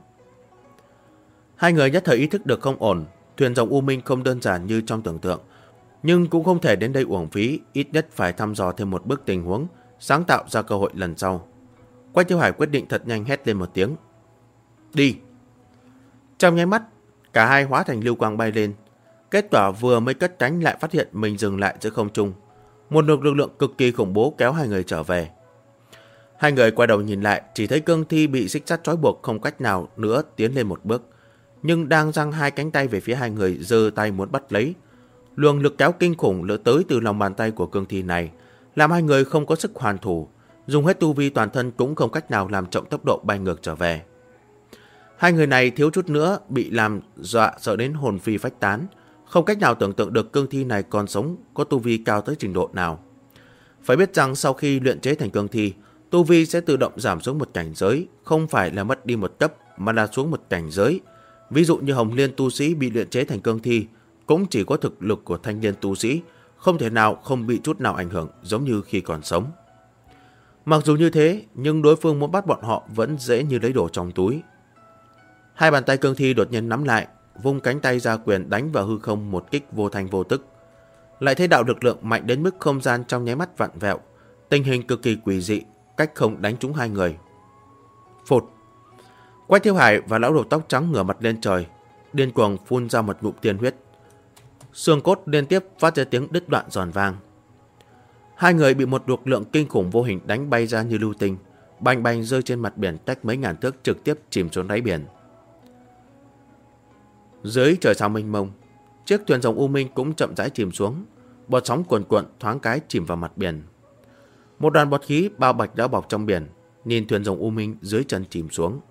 Hai người nhất thời ý thức được không ổn, thuyền rồng U Minh không đơn giản như trong tưởng tượng, nhưng cũng không thể đến đây uổng phí, ít nhất phải thăm dò thêm một bước tình huống, sáng tạo ra cơ hội lần sau. Quách Thiếu Hải quyết định thật nhanh hét lên một tiếng. Đi! Trong nháy mắt, cả hai hóa thành lưu quang bay lên. Kết quả vừa mới cất cánh lại phát hiện mình dừng lại giữa không trung. Một lực lượng cực kỳ khủng bố kéo hai người trở về. Hai người quay đầu nhìn lại, chỉ thấy cương thi bị xích sắt trói buộc không cách nào nữa tiến lên một bước, nhưng đang giang hai cánh tay về phía hai người, giơ tay muốn bắt lấy. Luồng lực kéo kinh khủng lỡ tới từ lòng bàn tay của cương thi này, làm hai người không có sức hoàn thủ, dùng hết tu vi toàn thân cũng không cách nào làm chậm tốc độ bay ngược trở về. Hai người này thiếu chút nữa bị làm dọa sợ đến hồn phi phách tán, không cách nào tưởng tượng được cương thi này còn sống có tu vi cao tới trình độ nào. Phải biết rằng sau khi luyện chế thành cương thi, tu vi sẽ tự động giảm xuống một cảnh giới, không phải là mất đi một cấp mà là xuống một cảnh giới. Ví dụ như Hồng Liên tu sĩ bị luyện chế thành cương thi, cũng chỉ có thực lực của Thanh Liên tu sĩ, không thể nào không bị chút nào ảnh hưởng giống như khi còn sống. Mặc dù như thế, nhưng đối phương muốn bắt bọn họ vẫn dễ như lấy đồ trong túi. Hai bàn tay cương thi đột nhiên nắm lại, vung cánh tay ra quyền đánh vào hư không một kích vô thành vô tức. Lại thấy đạo lực lượng mạnh đến mức không gian trong nháy mắt vặn vẹo, tình hình cực kỳ quỷ dị, cách không đánh trúng hai người. Phụt! Quách Thiếu Hải và lão đầu tóc trắng ngửa mặt lên trời, điên cuồng phun ra một ngụm tiên huyết. Xương cốt liên tiếp phát ra tiếng đứt đoạn giòn vang. Hai người bị một lực lượng kinh khủng vô hình đánh bay ra như lưu tinh, bành bành rơi trên mặt biển cách mấy ngàn thước, trực tiếp chìm xuống đáy biển. Dưới trời sao mênh mông, chiếc thuyền rồng U Minh cũng chậm rãi chìm xuống, bọt sóng cuồn cuộn thoáng cái chìm vào mặt biển. Một đoàn bọt khí bao bạch đã bọc trong biển, nhìn thuyền rồng U Minh dưới chân chìm xuống.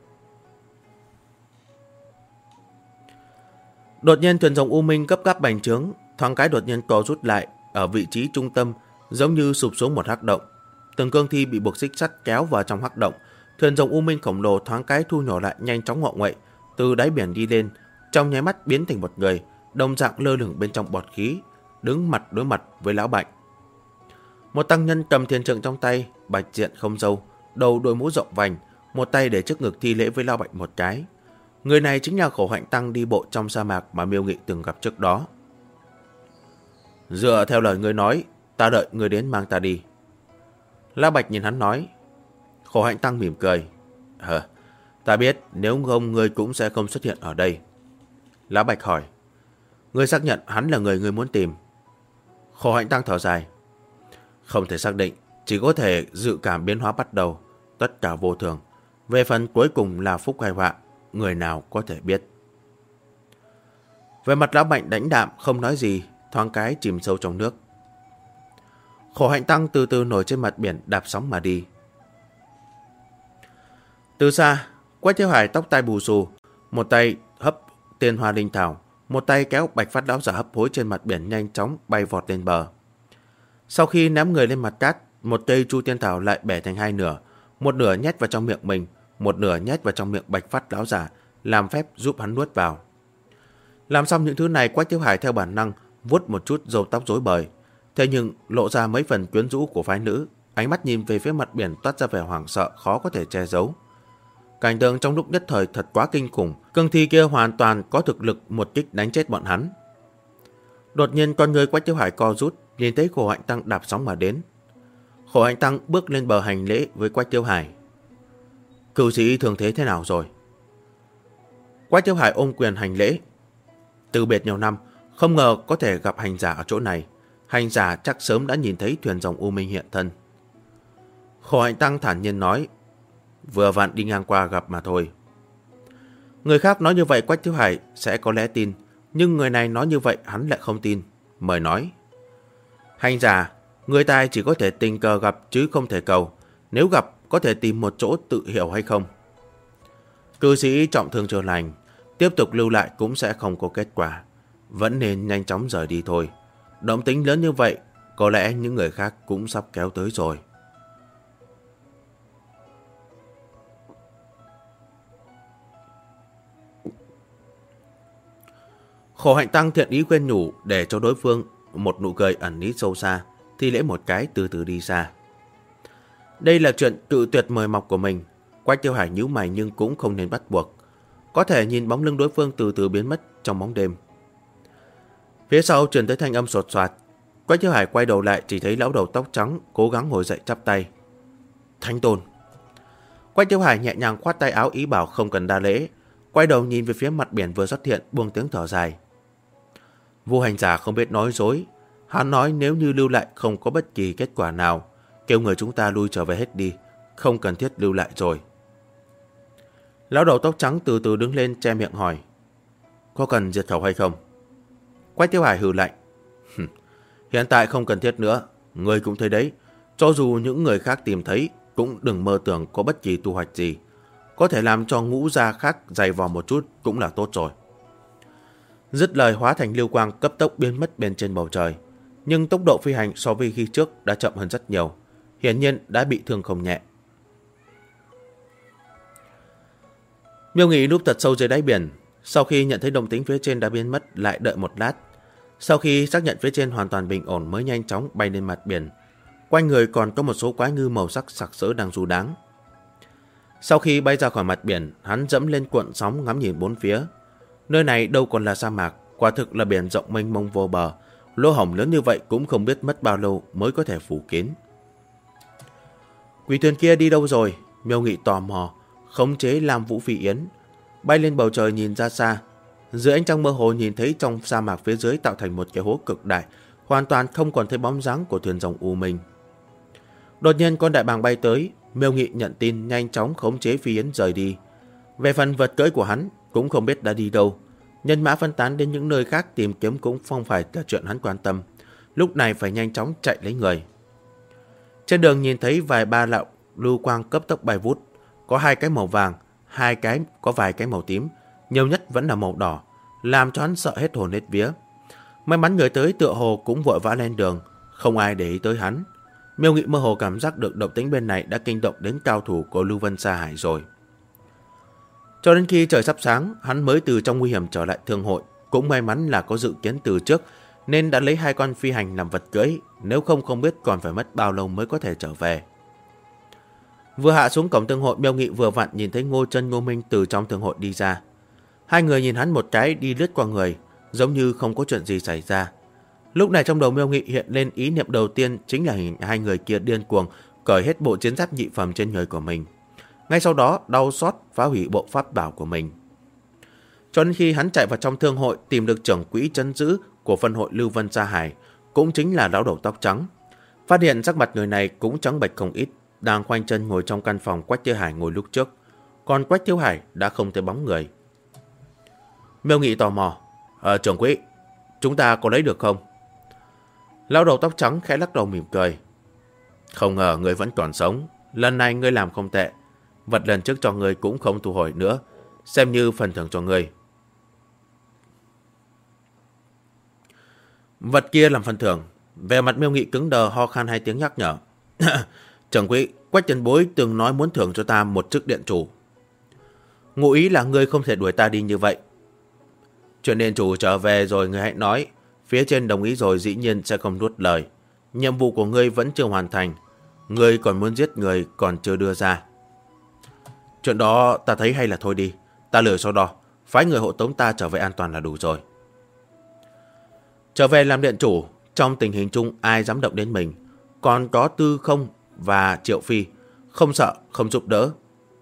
Đột nhiên thuyền rồng U Minh gấp gáp bành trướng, thoáng cái đột nhiên co rút lại ở vị trí trung tâm, giống như sụp xuống một hắc động. Từng cương thi bị buộc xích sắt kéo vào trong hắc động. Thuyền rồng U Minh khổng lồ thoáng cái thu nhỏ lại, nhanh chóng ngọ nguậy từ đáy biển đi lên, trong nháy mắt biến thành một người, đồng dạng lơ lửng bên trong bọt khí, đứng mặt đối mặt với lão Bạch. Một tăng nhân cầm thiền trượng trong tay, bạch diện không râu, đầu đội mũ rộng vành, một tay để trước ngực thi lễ với lão Bạch một cái. Người này chính là Khổ Hạnh Tăng đi bộ trong sa mạc mà Miêu Nghị từng gặp trước đó. Dựa theo lời ngươi nói, ta đợi ngươi đến mang ta đi. Lão Bạch nhìn hắn nói. Khổ Hạnh Tăng mỉm cười. Ta biết nếu không ngươi cũng sẽ không xuất hiện ở đây. Lão Bạch hỏi. Ngươi xác nhận hắn là người ngươi muốn tìm? Khổ Hạnh Tăng thở dài. Không thể xác định, chỉ có thể dự cảm biến hóa bắt đầu, tất cả vô thường. Về phần cuối cùng là phúc hay họa, người nào có thể biết. Về mặt lão Bạch đánh đạm không nói gì, thoáng cái chìm sâu trong nước. Khổ Hạnh Tăng từ từ nổi trên mặt biển, đạp sóng mà đi. Từ xa, Quách Thiếu Hải tóc tai bù xù, một tay hấp tiên hoa linh thảo, một tay kéo Bạch Phát lão giả hấp hối trên mặt biển, nhanh chóng bay vọt lên bờ. Sau khi ném người lên mặt cát, một cây chu tiên thảo lại bẻ thành hai nửa, một nửa nhét vào trong miệng mình, một nửa nhét vào trong miệng Bạch Phát lão giả, làm phép giúp hắn nuốt vào. Làm xong những thứ này, Quách Thiếu Hải theo bản năng vuốt một chút râu tóc rối bời, thế nhưng lộ ra mấy phần quyến rũ của phái nữ, ánh mắt nhìn về phía mặt biển toát ra vẻ hoảng sợ khó có thể che giấu. Cảnh tượng trong lúc nhất thời thật quá kinh khủng, cương thi kia hoàn toàn có thực lực một kích đánh chết bọn hắn. Đột nhiên con người Quách Thiếu Hải co rút, nhìn thấy Khổ Hạnh Tăng đạp sóng mà đến. Khổ Hạnh Tăng bước lên bờ hành lễ với Quách Thiếu Hải. Cửu sĩ thường thế nào rồi? Quách Thiếu Hải ôm quyền hành lễ. Từ biệt nhiều năm, không ngờ có thể gặp hành giả ở chỗ này. Hành giả chắc sớm đã nhìn thấy thuyền rồng U Minh hiện thân. Khổ Hạnh Tăng thản nhiên nói, vừa vặn đi ngang qua gặp mà thôi. Người khác nói như vậy Quách Thiếu Hải sẽ có lẽ tin, nhưng người này nói như vậy hắn lại không tin. Mời nói. Hành giả, người ta chỉ có thể tình cờ gặp chứ không thể cầu. Nếu gặp có thể tìm một chỗ tự hiểu hay không? Cư sĩ trọng thương chưa lành, tiếp tục lưu lại cũng sẽ không có kết quả. Vẫn nên nhanh chóng rời đi thôi. Động tĩnh lớn như vậy, có lẽ những người khác cũng sắp kéo tới rồi. Khổ Hạnh Tăng thiện ý khuyên nhủ để cho đối phương một nụ cười ẩn ý sâu xa, thi lễ một cái từ từ đi xa. Đây là chuyện cự tuyệt mời mọc của mình. Quách Thiếu Hải nhíu mày nhưng cũng không nên bắt buộc. Có thể nhìn bóng lưng đối phương từ từ biến mất trong bóng đêm. Phía sau truyền tới thanh âm sột soạt. Quách Thiếu Hải quay đầu lại chỉ thấy lão đầu tóc trắng cố gắng ngồi dậy chắp tay. Thánh Tôn. Quách Thiếu Hải nhẹ nhàng khoát tay áo ý bảo không cần đa lễ. Quay đầu nhìn về phía mặt biển vừa xuất hiện, buông tiếng thở dài. Vô hành giả không biết nói dối. Hắn nói nếu như lưu lại không có bất kỳ kết quả nào, kêu người chúng ta lui trở về hết đi, không cần thiết lưu lại rồi. Lão đầu tóc trắng từ từ đứng lên che miệng hỏi, có cần diệt khẩu hay không? Quách Thiếu Hải hừ lạnh, hiện tại không cần thiết nữa, người cũng thấy đấy, cho dù những người khác tìm thấy cũng đừng mơ tưởng có bất kỳ thu hoạch gì. Có thể làm cho ngũ gia khác dày vò một chút cũng là tốt rồi. Dứt lời hóa thành lưu quang cấp tốc biến mất bên trên bầu trời. Nhưng tốc độ phi hành so với khi trước đã chậm hơn rất nhiều. Hiển nhiên đã bị thương không nhẹ. Miêu Nghị núp thật sâu dưới đáy biển. Sau khi nhận thấy động tĩnh phía trên đã biến mất lại đợi một lát. Sau khi xác nhận phía trên hoàn toàn bình ổn mới nhanh chóng bay lên mặt biển. Quanh người còn có một số quái ngư màu sắc sặc sỡ đang du đáng. Sau khi bay ra khỏi mặt biển, hắn dẫm lên cuộn sóng ngắm nhìn bốn phía. Nơi này đâu còn là sa mạc, quả thực là biển rộng mênh mông vô bờ. Lỗ hổng lớn như vậy cũng không biết mất bao lâu mới có thể phủ kín. Quỷ thuyền kia đi đâu rồi? Miêu Nghị tò mò, khống chế Lam Vũ Phi Yến, bay lên bầu trời nhìn ra xa. Dưới ánh trăng mơ hồ nhìn thấy trong sa mạc phía dưới tạo thành một cái hố cực đại, hoàn toàn không còn thấy bóng dáng của thuyền rồng U Minh. Đột nhiên con đại bàng bay tới, Miêu Nghị nhận tin nhanh chóng khống chế Phi Yến rời đi. Về phần vật cưỡi của hắn cũng không biết đã đi đâu. Nhân mã phân tán đến những nơi khác tìm kiếm cũng không phải là chuyện hắn quan tâm. Lúc này phải nhanh chóng chạy lấy người. Trên đường nhìn thấy vài ba lạo lưu quang cấp tốc bay vút. Có 2 cái màu vàng, 2 cái có vài cái màu tím, nhiều nhất vẫn là màu đỏ, làm cho hắn sợ hết hồn hết vía. May mắn người tới tựa hồ cũng vội vã lên đường, không ai để ý tới hắn. Miêu Nghị mơ hồ cảm giác được động tĩnh bên này đã kinh động đến cao thủ của Lưu Vân Sa Hải rồi. Cho đến khi trời sắp sáng, hắn mới từ trong nguy hiểm trở lại thương hội. Cũng may mắn là có dự kiến từ trước, nên đã lấy 2 con phi hành làm vật cưỡi, nếu không biết còn phải mất bao lâu mới có thể trở về. Vừa hạ xuống cổng thương hội, Miêu Nghị vừa vặn nhìn thấy Ngô Chân Ngô Minh từ trong thương hội đi ra. Hai người nhìn hắn một cái đi lướt qua người, giống như không có chuyện gì xảy ra. Lúc này trong đầu Miêu Nghị hiện lên ý niệm đầu tiên chính là hình hai người kia điên cuồng cởi hết bộ chiến giáp nhị phẩm trên người của mình. Ngay sau đó đau xót phá hủy bộ pháp bảo của mình. Cho đến khi hắn chạy vào trong thương hội tìm được trưởng quỹ trấn giữ của phân hội Lưu Vân Sa Hải, cũng chính là lão đầu tóc trắng. Phát hiện sắc mặt người này cũng trắng bệch không ít, đang khoanh chân ngồi trong căn phòng Quách Thiếu Hải ngồi lúc trước. Còn Quách Thiếu Hải đã không thấy bóng người. Miêu Nghị tò mò, trưởng quỹ, chúng ta có lấy được không? Lão đầu tóc trắng khẽ lắc đầu mỉm cười. Không ngờ người vẫn còn sống, lần này ngươi làm không tệ. Vật lần trước cho ngươi cũng không thu hồi nữa, xem như phần thưởng cho ngươi. Vật kia làm phần thưởng. Về mặt Miêu Nghị cứng đờ ho khan 2 tiếng nhắc nhở. Trưởng quỹ, Quách tiền bối từng nói muốn thưởng cho ta một chức điện chủ. Ngụ ý là ngươi không thể đuổi ta đi như vậy. Chuyện điện chủ trở về rồi ngươi hãy nói. Phía trên đồng ý rồi dĩ nhiên sẽ không nuốt lời. Nhiệm vụ của ngươi vẫn chưa hoàn thành. Ngươi còn muốn giết người còn chưa đưa ra. Chuyện đó ta thấy hay là thôi đi. Ta lười so đo. Phái người hộ tống ta trở về an toàn là đủ rồi. Trở về làm điện chủ, trong tình hình chung ai dám động đến mình. Còn có Tư Không và Triệu Phi, không sợ, không giúp đỡ.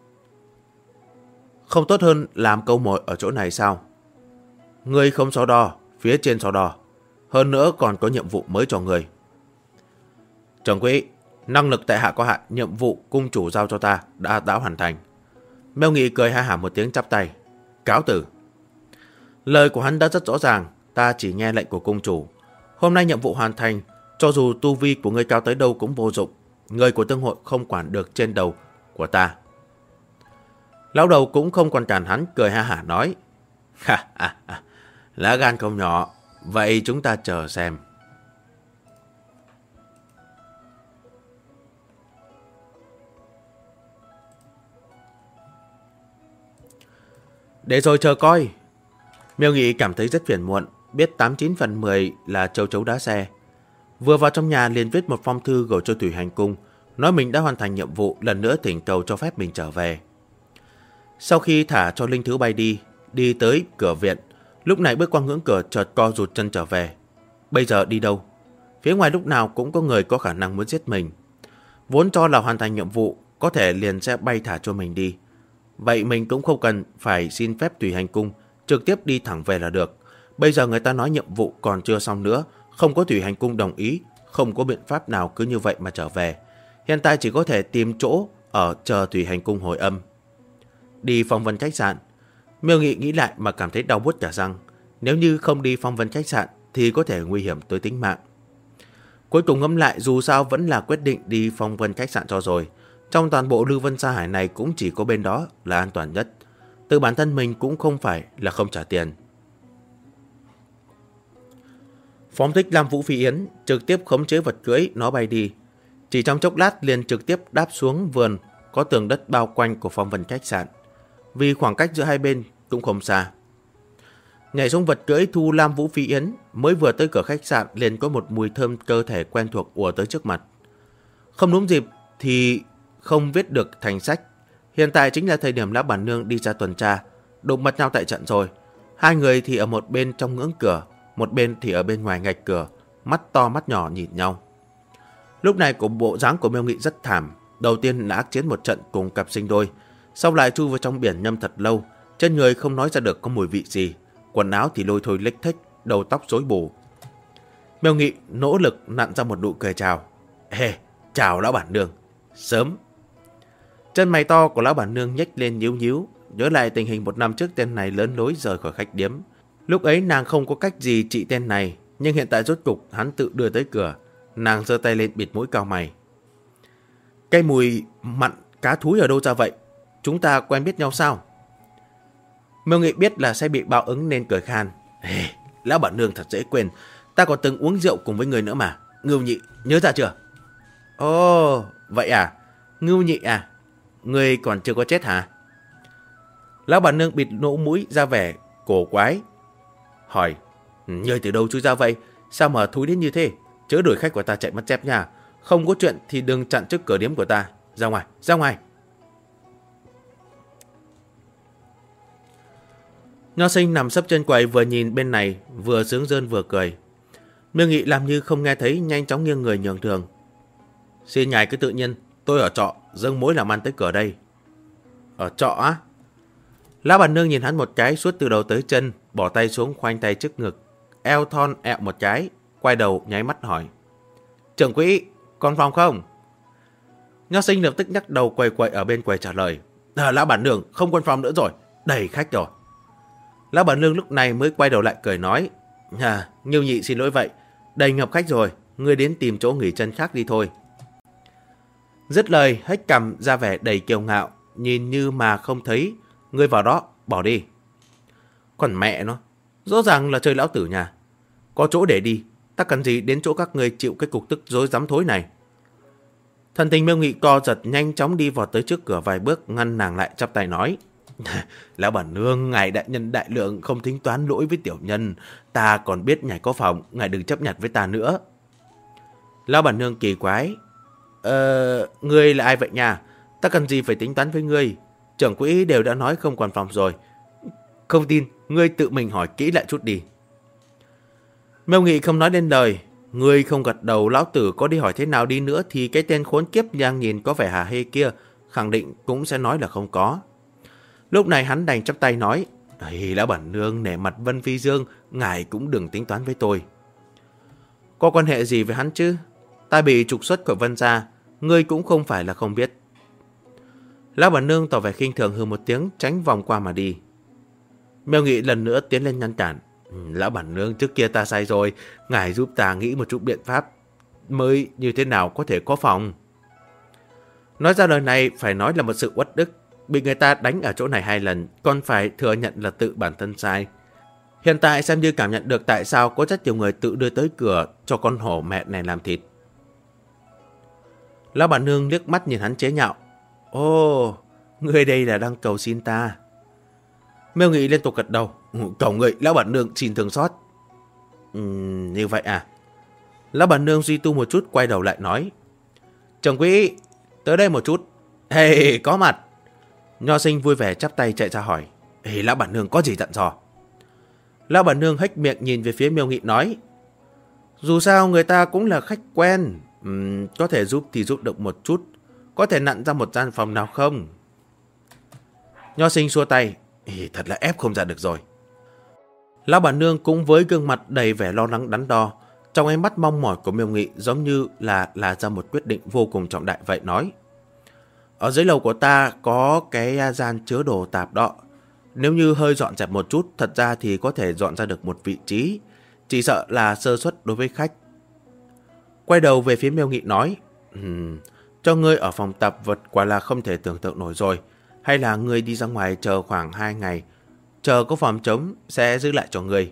Không tốt hơn làm câu mồi ở chỗ này sao? Ngươi không so đo, phía trên so đo. Hơn nữa còn có nhiệm vụ mới cho ngươi. Trưởng quỹ, năng lực tại hạ có hạn, nhiệm vụ cung chủ giao cho ta đã hoàn thành. Mêu Nghị cười ha hả một tiếng chắp tay. Cáo từ. Lời của hắn đã rất rõ ràng, ta chỉ nghe lệnh của cung chủ. Hôm nay nhiệm vụ hoàn thành, cho dù tu vi của ngươi cao tới đâu cũng vô dụng. Người của tương hội không quản được trên đầu của ta. Lão đầu cũng không còn cản hắn, cười ha hả nói. Ha ha ha, lá gan không nhỏ, vậy chúng ta chờ xem. Để rồi chờ coi. Miêu Nghị cảm thấy rất phiền muộn, biết 89 phần 10 là châu chấu đá xe. Vừa vào trong nhà liền viết một phong thư gửi cho Thủy Hành Cung, nói mình đã hoàn thành nhiệm vụ, lần nữa thỉnh cầu cho phép mình trở về. Sau khi thả cho linh thứ bay đi tới cửa viện, lúc này bước qua ngưỡng cửa chợt co rụt chân trở về. Bây giờ đi đâu? Phía ngoài lúc nào cũng có người có khả năng muốn giết mình. Vốn cho là hoàn thành nhiệm vụ, có thể liền sẽ bay thả cho mình đi. Vậy mình cũng không cần phải xin phép Thủy Hành Cung, trực tiếp đi thẳng về là được. Bây giờ người ta nói nhiệm vụ còn chưa xong nữa, không có Thủy Hành Cung đồng ý, không có biện pháp nào cứ như vậy mà trở về. Hiện tại chỉ có thể tìm chỗ ở chờ Thủy Hành Cung hồi âm. Đi Phong Vân khách sạn. Miêu Nghị nghĩ lại mà cảm thấy đau buốt cả răng. Nếu như không đi Phong Vân khách sạn thì có thể nguy hiểm tới tính mạng. Cuối cùng ngẫm lại, dù sao vẫn là quyết định đi Phong Vân khách sạn cho rồi. Trong toàn bộ Lưu Vân Sa Hải này cũng chỉ có bên đó là an toàn nhất. Từ bản thân mình cũng không phải là không trả tiền. Phóng thích Lam Vũ Phi Yến, trực tiếp khống chế vật cưỡi nó bay đi. Chỉ trong chốc lát liền trực tiếp đáp xuống vườn có tường đất bao quanh của Phong Vân khách sạn. Vì khoảng cách giữa hai bên cũng không xa. Nhảy xuống vật cưỡi thu Lam Vũ Phi Yến, mới vừa tới cửa khách sạn liền có một mùi thơm cơ thể quen thuộc ùa tới trước mặt. Không đúng dịp thì không viết được thành sách. Hiện tại chính là thời điểm Lão Bản Nương đi ra tuần tra, đụng mặt nhau tại trận rồi. Hai người thì ở một bên trong ngưỡng cửa, một bên thì ở bên ngoài ngạch cửa, mắt to mắt nhỏ nhìn nhau. Lúc này bộ dáng của Miêu Nghị rất thảm. Đầu tiên là ác chiến một trận cùng cặp sinh đôi, sau lại chui vào trong biển ngâm thật lâu, trên người không nói ra được có mùi vị gì, quần áo thì lôi thôi lếch thếch, đầu tóc rối bù. Miêu Nghị nỗ lực nặn ra một nụ cười chào. Ê, chào Lão Bản Nương. Sớm. Chân mày to của Lão Bản Nương nhếch lên nhíu nhíu, nhớ lại tình hình một năm trước tên này lớn lối rời khỏi khách điếm. Lúc ấy nàng không có cách gì trị tên này, nhưng hiện tại rốt cục hắn tự đưa tới cửa. Nàng giơ tay lên bịt mũi cau mày. Cái mùi mặn cá thúi ở đâu ra vậy? Chúng ta quen biết nhau sao? Miêu Nghị biết là sẽ bị báo ứng nên cười khan. Ê, Lão Bản Nương thật dễ quên, ta còn từng uống rượu cùng với người nữa mà. Ngưu Nhị, nhớ ra chưa? Ồ, vậy à? Ngưu Nhị à? Ngươi còn chưa có chết hả? Lão Bản Nương bịt lỗ mũi ra vẻ cổ quái, hỏi. Ngươi từ đâu chui ra vậy? Sao mà thúi đến như thế? Chớ đuổi khách của ta chạy mất dép nha. Không có chuyện thì đừng chặn trước cửa điếm của ta. Ra ngoài, ra ngoài. Nho Sinh nằm sấp trên quầy, vừa nhìn bên này vừa sướng rơn vừa cười. Miêu Nghị làm như không nghe thấy, nhanh chóng nghiêng người nhường đường. Xin ngài cứ tự nhiên, tôi ở trọ, dâng mối làm ăn tới cửa đây. Ở trọ á? Lão Bản Nương nhìn hắn một cái, suốt từ đầu tới chân, bỏ tay xuống khoanh tay trước ngực, eo thon ẹo một cái, quay đầu nháy mắt hỏi. Trưởng quỹ, còn phòng không? Nho Sinh lập tức nhắc đầu quầy quậy ở bên quầy trả lời. Lão Bản Nương không còn phòng nữa rồi, đầy khách rồi. Lão Bản Nương lúc này mới quay đầu lại cười nói. Nghiêu Nhị xin lỗi vậy, đầy ngập khách rồi, ngươi đến tìm chỗ nghỉ chân khác đi thôi. Dứt lời hếch cằm ra vẻ đầy kiêu ngạo, nhìn như mà không thấy. Ngươi vào đó, bỏ đi. Còn mẹ nó, rõ ràng là chơi lão tử nhà. Có chỗ để đi, ta cần gì đến chỗ các ngươi chịu cái cục tức rối rắm thối này. Thần tình Miêu Nghị co giật, nhanh chóng đi vào tới trước cửa vài bước, ngăn nàng lại, chắp tay nói. Lão Bản Nương, ngài đại nhân đại lượng, không tính toán lỗi với tiểu nhân. Ta còn biết ngài có phòng, ngài đừng chấp nhặt với ta nữa. Lão bản nương kỳ quái. Ngươi là ai vậy nha? Ta cần gì phải tính toán với ngươi? Trưởng quỹ đều đã nói không còn phòng rồi. Không tin, ngươi tự mình hỏi kỹ lại chút đi. Miêu Nghị không nói nên lời. Ngươi không gật đầu, lão tử có đi hỏi thế nào đi nữa thì cái tên khốn kiếp đang nhìn có vẻ hà hê kia khẳng định cũng sẽ nói là không có. Lúc này hắn đành chắp tay nói, lão bản nương nể mặt Vân Phi Dương, ngài cũng đừng tính toán với tôi. Có quan hệ gì với hắn chứ? Ta bị trục xuất của Vân gia, ngươi cũng không phải là không biết. Lão bản nương tỏ vẻ khinh thường hừ một tiếng, tránh vòng qua mà đi. Miêu Nghị lần nữa tiến lên ngăn cản. Lão bản nương, trước kia ta sai rồi, ngài giúp ta nghĩ một chút biện pháp mới như thế nào có thể có phòng. Nói ra lời này phải nói là một sự uất ức. Bị người ta đánh ở chỗ này 2 lần, còn phải thừa nhận là tự bản thân sai. Hiện tại xem như cảm nhận được tại sao có rất nhiều người tự đưa tới cửa cho con hổ mẹ này làm thịt. Lão bản nương liếc mắt nhìn hắn chế nhạo. Ồ, người đây là đang cầu xin ta. Miêu Nghị liên tục gật đầu. Cầu người, lão bản nương xin thương xót. Như vậy à? Lão bản nương suy tu một chút, quay đầu lại nói. Trưởng quỹ, tới đây một chút. Hey, có mặt. Nho Sinh vui vẻ chắp tay chạy ra hỏi. Hey, lão bản nương có gì dặn dò? Lão bản nương hếch miệng nhìn về phía Miêu Nghị nói. Dù sao người ta cũng là khách quen. Có thể giúp thì giúp được một chút. Có thể nặn ra một gian phòng nào không? Nho Sinh xua tay. Thật là ép không ra được rồi. Lão bản nương cũng với gương mặt đầy vẻ lo lắng đắn đo. Trong ánh mắt mong mỏi của Miêu Nghị giống như là ra một quyết định vô cùng trọng đại vậy nói. Ở dưới lầu của ta có cái gian chứa đồ tạp đó. Nếu như hơi dọn dẹp một chút, thật ra thì có thể dọn ra được một vị trí. Chỉ sợ là sơ suất đối với khách. Quay đầu về phía Miêu Nghị nói. Cho ngươi ở phòng tập vật quả là không thể tưởng tượng nổi rồi. Hay là ngươi đi ra ngoài chờ khoảng 2 ngày. Chờ có phòng trống sẽ giữ lại cho ngươi.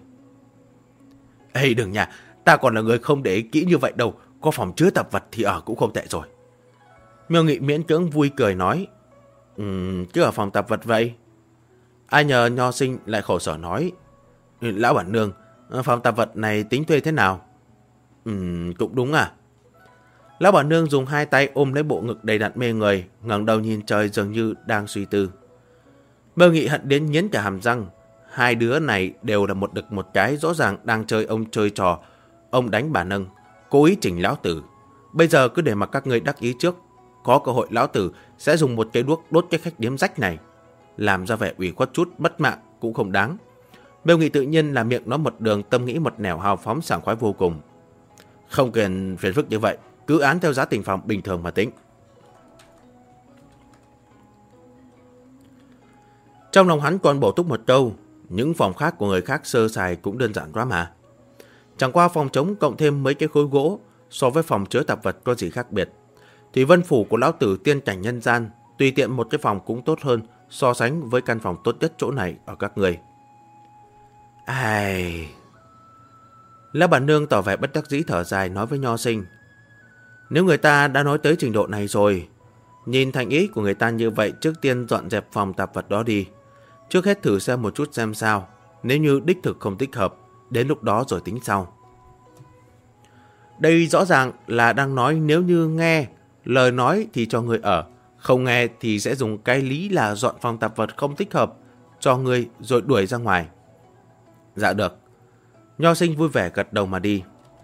Ê đừng nha, ta còn là người không để ý kỹ như vậy đâu. Có phòng chứa tạp vật thì ở cũng không tệ rồi. Miêu Nghị miễn cưỡng vui cười nói. Cứ ở phòng tạp vật vậy. Ai nhờ Nho Sinh lại khổ sở nói. Lão bản nương, phòng tạp vật này tính thuê thế nào? Cũng đúng à. Lão bản nương dùng 2 tay ôm lấy bộ ngực đầy đặn mê người, ngẩng đầu nhìn trời dường như đang suy tư. Miêu Nghị hận đến nghiến cả hàm răng. Hai đứa này đều là một đực một cái, rõ ràng đang chơi ông chơi trò. Ông đánh bà nâng, cố ý chỉnh lão tử. Bây giờ cứ để mặc các ngươi đắc ý trước. Có cơ hội lão tử sẽ dùng một cái đuốc đốt cái khách điếm rách này. Làm ra vẻ ủy khuất chút, mất mạng cũng không đáng. Miêu Nghị tự nhiên là miệng nói một đường, tâm nghĩ một nẻo, hào phóng sảng khoái vô cùng. Không cần phiền phức như vậy, cứ án theo giá tiền phòng bình thường mà tính. Trong lòng hắn còn bổ túc một câu, những phòng khác của người khác sơ sài cũng đơn giản quá mà. Chẳng qua phòng trống cộng thêm mấy cái khối gỗ, so với phòng chứa tạp vật có gì khác biệt. Thì vân phủ của lão tử tiên cảnh nhân gian, tùy tiện một cái phòng cũng tốt hơn so sánh với căn phòng tốt nhất chỗ này ở các người. Ai... Lão bản nương tỏ vẻ bất đắc dĩ thở dài nói với Nho Sinh. Nếu người ta đã nói tới trình độ này rồi, nhìn thành ý của người ta như vậy, trước tiên dọn dẹp phòng tạp vật đó đi. Trước hết thử xem một chút xem sao. Nếu như đích thực không thích hợp, đến lúc đó rồi tính sau. Đây rõ ràng là đang nói nếu như nghe lời nói thì cho người ở, không nghe thì sẽ dùng cái lý là dọn phòng tạp vật không thích hợp cho người rồi đuổi ra ngoài. Dạ được. Nho Sinh vui vẻ gật đầu mà đi.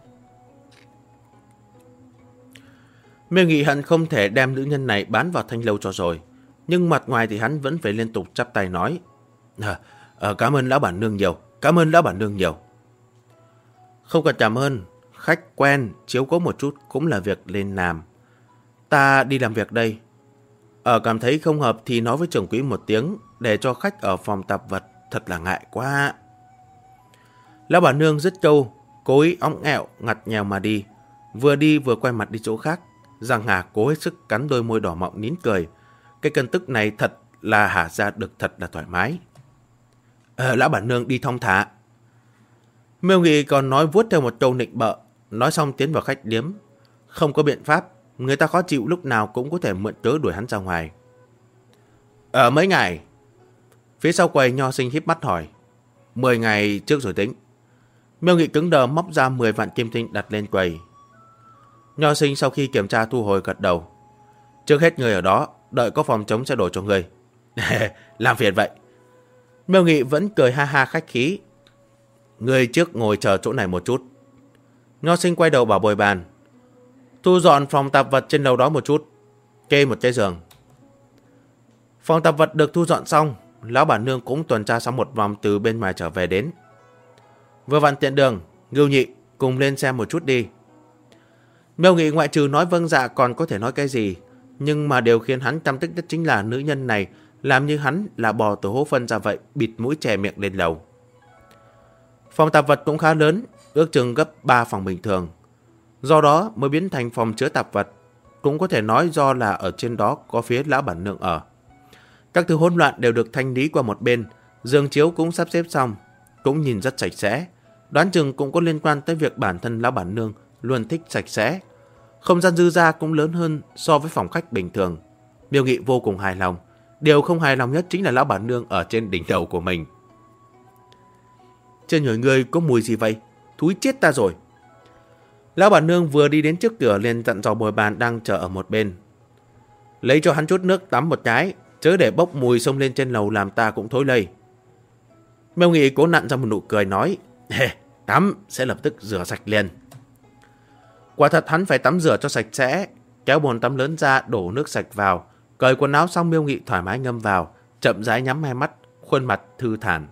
Miêu Nghị hận không thể đem nữ nhân này bán vào thanh lâu cho rồi. Nhưng mặt ngoài thì hắn vẫn phải liên tục chắp tay nói. Cảm ơn lão bản nương nhiều. Cảm ơn lão bản nương nhiều. Không cần cảm ơn. Khách quen, chiếu cố một chút cũng là việc nên làm. Ta đi làm việc đây. Cảm thấy không hợp thì nói với trưởng quỹ một tiếng, để cho khách ở phòng tạp vật, thật là ngại quá. Lão bản nương dứt câu, cố ý óng ẹo, ngặt nhèo mà đi. Vừa đi vừa quay mặt đi chỗ khác. Giang Hà cố hết sức cắn đôi môi đỏ mọng nín cười. Cái cơn tức này thật là hả ra được thật là thoải mái. Lão bản nương đi thong thả. Miêu Nghị còn nói vuốt theo một câu nịnh bợ. Nói xong tiến vào khách điếm. Không có biện pháp, người ta khó chịu lúc nào cũng có thể mượn cớ đuổi hắn ra ngoài. Mấy ngày? Phía sau quầy Nho Sinh híp mắt hỏi. 10 ngày trước rồi tính. Miêu Nghị cứng đờ móc ra 10 vạn kim tinh đặt lên quầy. Nho sinh sau khi kiểm tra thu hồi gật đầu. Trước hết người ở đó, đợi có phòng trống sẽ đổ cho người. Làm phiền vậy. Miêu Nghị vẫn cười ha ha khách khí. Người trước ngồi chờ chỗ này một chút. Nho sinh quay đầu bảo bồi bàn. Thu dọn phòng tạp vật trên lầu đó một chút. Kê một cái giường. Phòng tạp vật được thu dọn xong, lão bản nương cũng tuần tra xong một vòng từ bên ngoài trở về đến. Vừa vặn tiện đường, Ngưu Nhị cùng lên xem một chút đi. Miêu Nghị ngoại trừ nói vâng dạ còn có thể nói cái gì, nhưng mà điều khiến hắn căm tức nhất chính là nữ nhân này làm như hắn là bò từ hố phân ra vậy, bịt mũi chè miệng lên lầu. Phòng tạp vật cũng khá lớn, ước chừng gấp 3 phòng bình thường. Do đó mới biến thành phòng chứa tạp vật, cũng có thể nói do là ở trên đó có phía lão bản nương ở. Các thứ hỗn loạn đều được thanh lý qua một bên, giường chiếu cũng sắp xếp xong, cũng nhìn rất sạch sẽ. Đoán chừng cũng có liên quan tới việc bản thân lão bản nương luôn thích sạch sẽ. Không gian dư ra cũng lớn hơn so với phòng khách bình thường. Miêu Nghị vô cùng hài lòng. Điều không hài lòng nhất chính là lão bản nương ở trên đỉnh đầu của mình. Trên người ngươi có mùi gì vậy? Thúi chết ta rồi. Lão bản nương vừa đi đến trước cửa liền dặn dò bồi bàn đang chờ ở một bên. Lấy cho hắn chút nước tắm một cái, chớ để bốc mùi xông lên trên lầu làm ta cũng thối lây. Miêu Nghị cố nặn ra một nụ cười nói, tắm sẽ lập tức rửa sạch liền. Quả thật hắn phải tắm rửa cho sạch sẽ, kéo bồn tắm lớn ra đổ nước sạch vào, cởi quần áo xong Miêu Nghị thoải mái ngâm vào, chậm rãi nhắm hai mắt, khuôn mặt thư thản.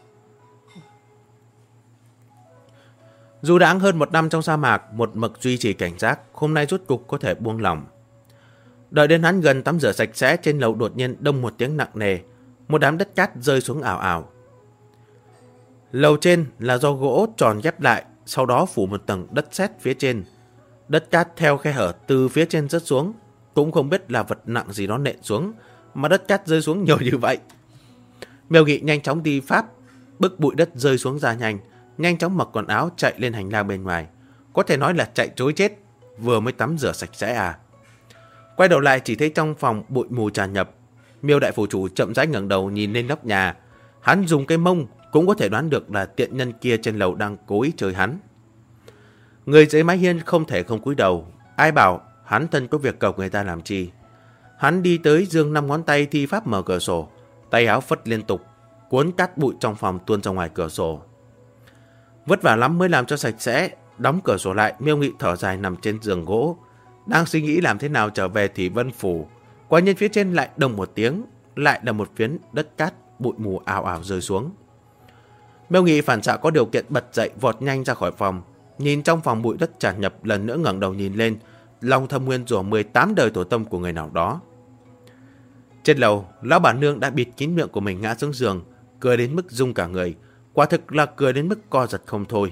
Dù đã hơn 1 năm trong sa mạc, một mực duy trì cảnh giác, hôm nay rốt cục có thể buông lỏng. Đợi đến hắn gần tắm rửa sạch sẽ, trên lầu đột nhiên đông một tiếng nặng nề, một đám đất cát rơi xuống ảo ảo. Lầu trên là do gỗ tròn ghép lại, sau đó phủ một tầng đất sét phía trên. Đất cát theo khe hở từ phía trên rớt xuống, cũng không biết là vật nặng gì đó nện xuống, mà đất cát rơi xuống nhiều như vậy. Miêu Nghị nhanh chóng đi pháp, bức bụi đất rơi xuống ra nhanh chóng mặc quần áo chạy lên hành lang bên ngoài. Có thể nói là chạy trối chết, vừa mới tắm rửa sạch sẽ à. Quay đầu lại chỉ thấy trong phòng bụi mù tràn ngập. Miêu đại phủ chủ chậm rãi ngẩng đầu nhìn lên nóc nhà. Hắn dùng cái mông cũng có thể đoán được là tiện nhân kia trên lầu đang cố ý chơi hắn. Người dưới mái hiên không thể không cúi đầu. Ai bảo hắn thân có việc cầu người ta làm chi. Hắn đi tới giương 5 ngón tay thi pháp mở cửa sổ, tay áo phất liên tục, cuốn cát bụi trong phòng tuôn ra ngoài cửa sổ. Vất vả lắm mới làm cho sạch sẽ. Đóng cửa sổ lại, Miêu Nghị thở dài nằm trên giường gỗ, đang suy nghĩ làm thế nào trở về Thủy Vân Phủ. Quả nhiên phía trên lại đồng một tiếng, lại là một phiến đất cát bụi mù ảo ảo rơi xuống. Miêu Nghị phản xạ có điều kiện bật dậy vọt nhanh ra khỏi phòng, nhìn trong phòng bụi đất tràn ngập, lần nữa ngẩng đầu nhìn lên, lòng thầm nguyên rủa 18 đời tổ tông của người nào đó. Trên lầu, lão bản nương đã bịt kín miệng của mình ngã xuống giường, cười đến mức rung cả người, quả thực là cười đến mức co giật không thôi.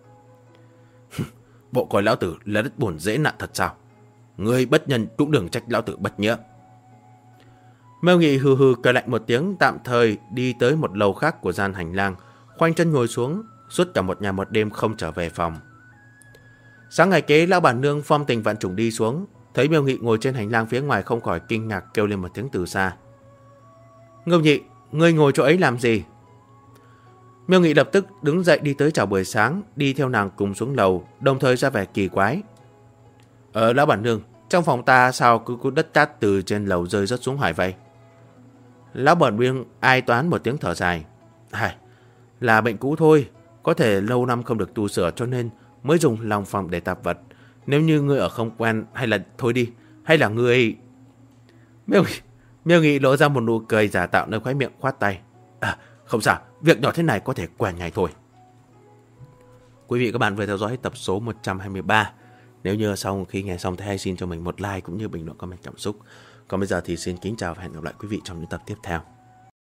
Bộ coi lão tử là đất bùn dễ nạn thật sao? Người bất nhân cũng đừng trách lão tử bất nghĩa. Miêu Nghị hừ hừ cười lạnh một tiếng, tạm thời đi tới một lầu khác của gian hành lang, khoanh chân ngồi xuống, suốt cả một ngày một đêm không trở về phòng. Sáng ngày kế, lão bản nương phong tình vạn trùng đi xuống, thấy Miêu Nghị ngồi trên hành lang phía ngoài không khỏi kinh ngạc kêu lên một tiếng từ xa. Ngưu Nhị, ngươi ngồi chỗ ấy làm gì? Miêu Nghị lập tức đứng dậy đi tới chào buổi sáng, đi theo nàng cùng xuống lầu, đồng thời ra vẻ kỳ quái. Lão bản nương, trong phòng ta sao cứ có đất cát từ trên lầu rơi rớt xuống hỏi vậy? Lão bản nương ai toán một tiếng thở dài. Là bệnh cũ thôi, có thể lâu năm không được tu sửa cho nên mới dùng lòng phòng để tạp vật. Nếu như ngươi ở không quen hay là thôi đi, hay là ngươi... Miêu Nghị lộ ra một nụ cười giả tạo nơi khóe miệng, khoát tay. Không sao, việc nhỏ thế này có thể quen ngay thôi. Quý vị các bạn vừa theo dõi tập số 123. Nếu như sau khi nghe xong thì hãy xin cho mình một like cũng như bình luận comment cảm xúc. Còn bây giờ thì xin kính chào và hẹn gặp lại quý vị trong những tập tiếp theo.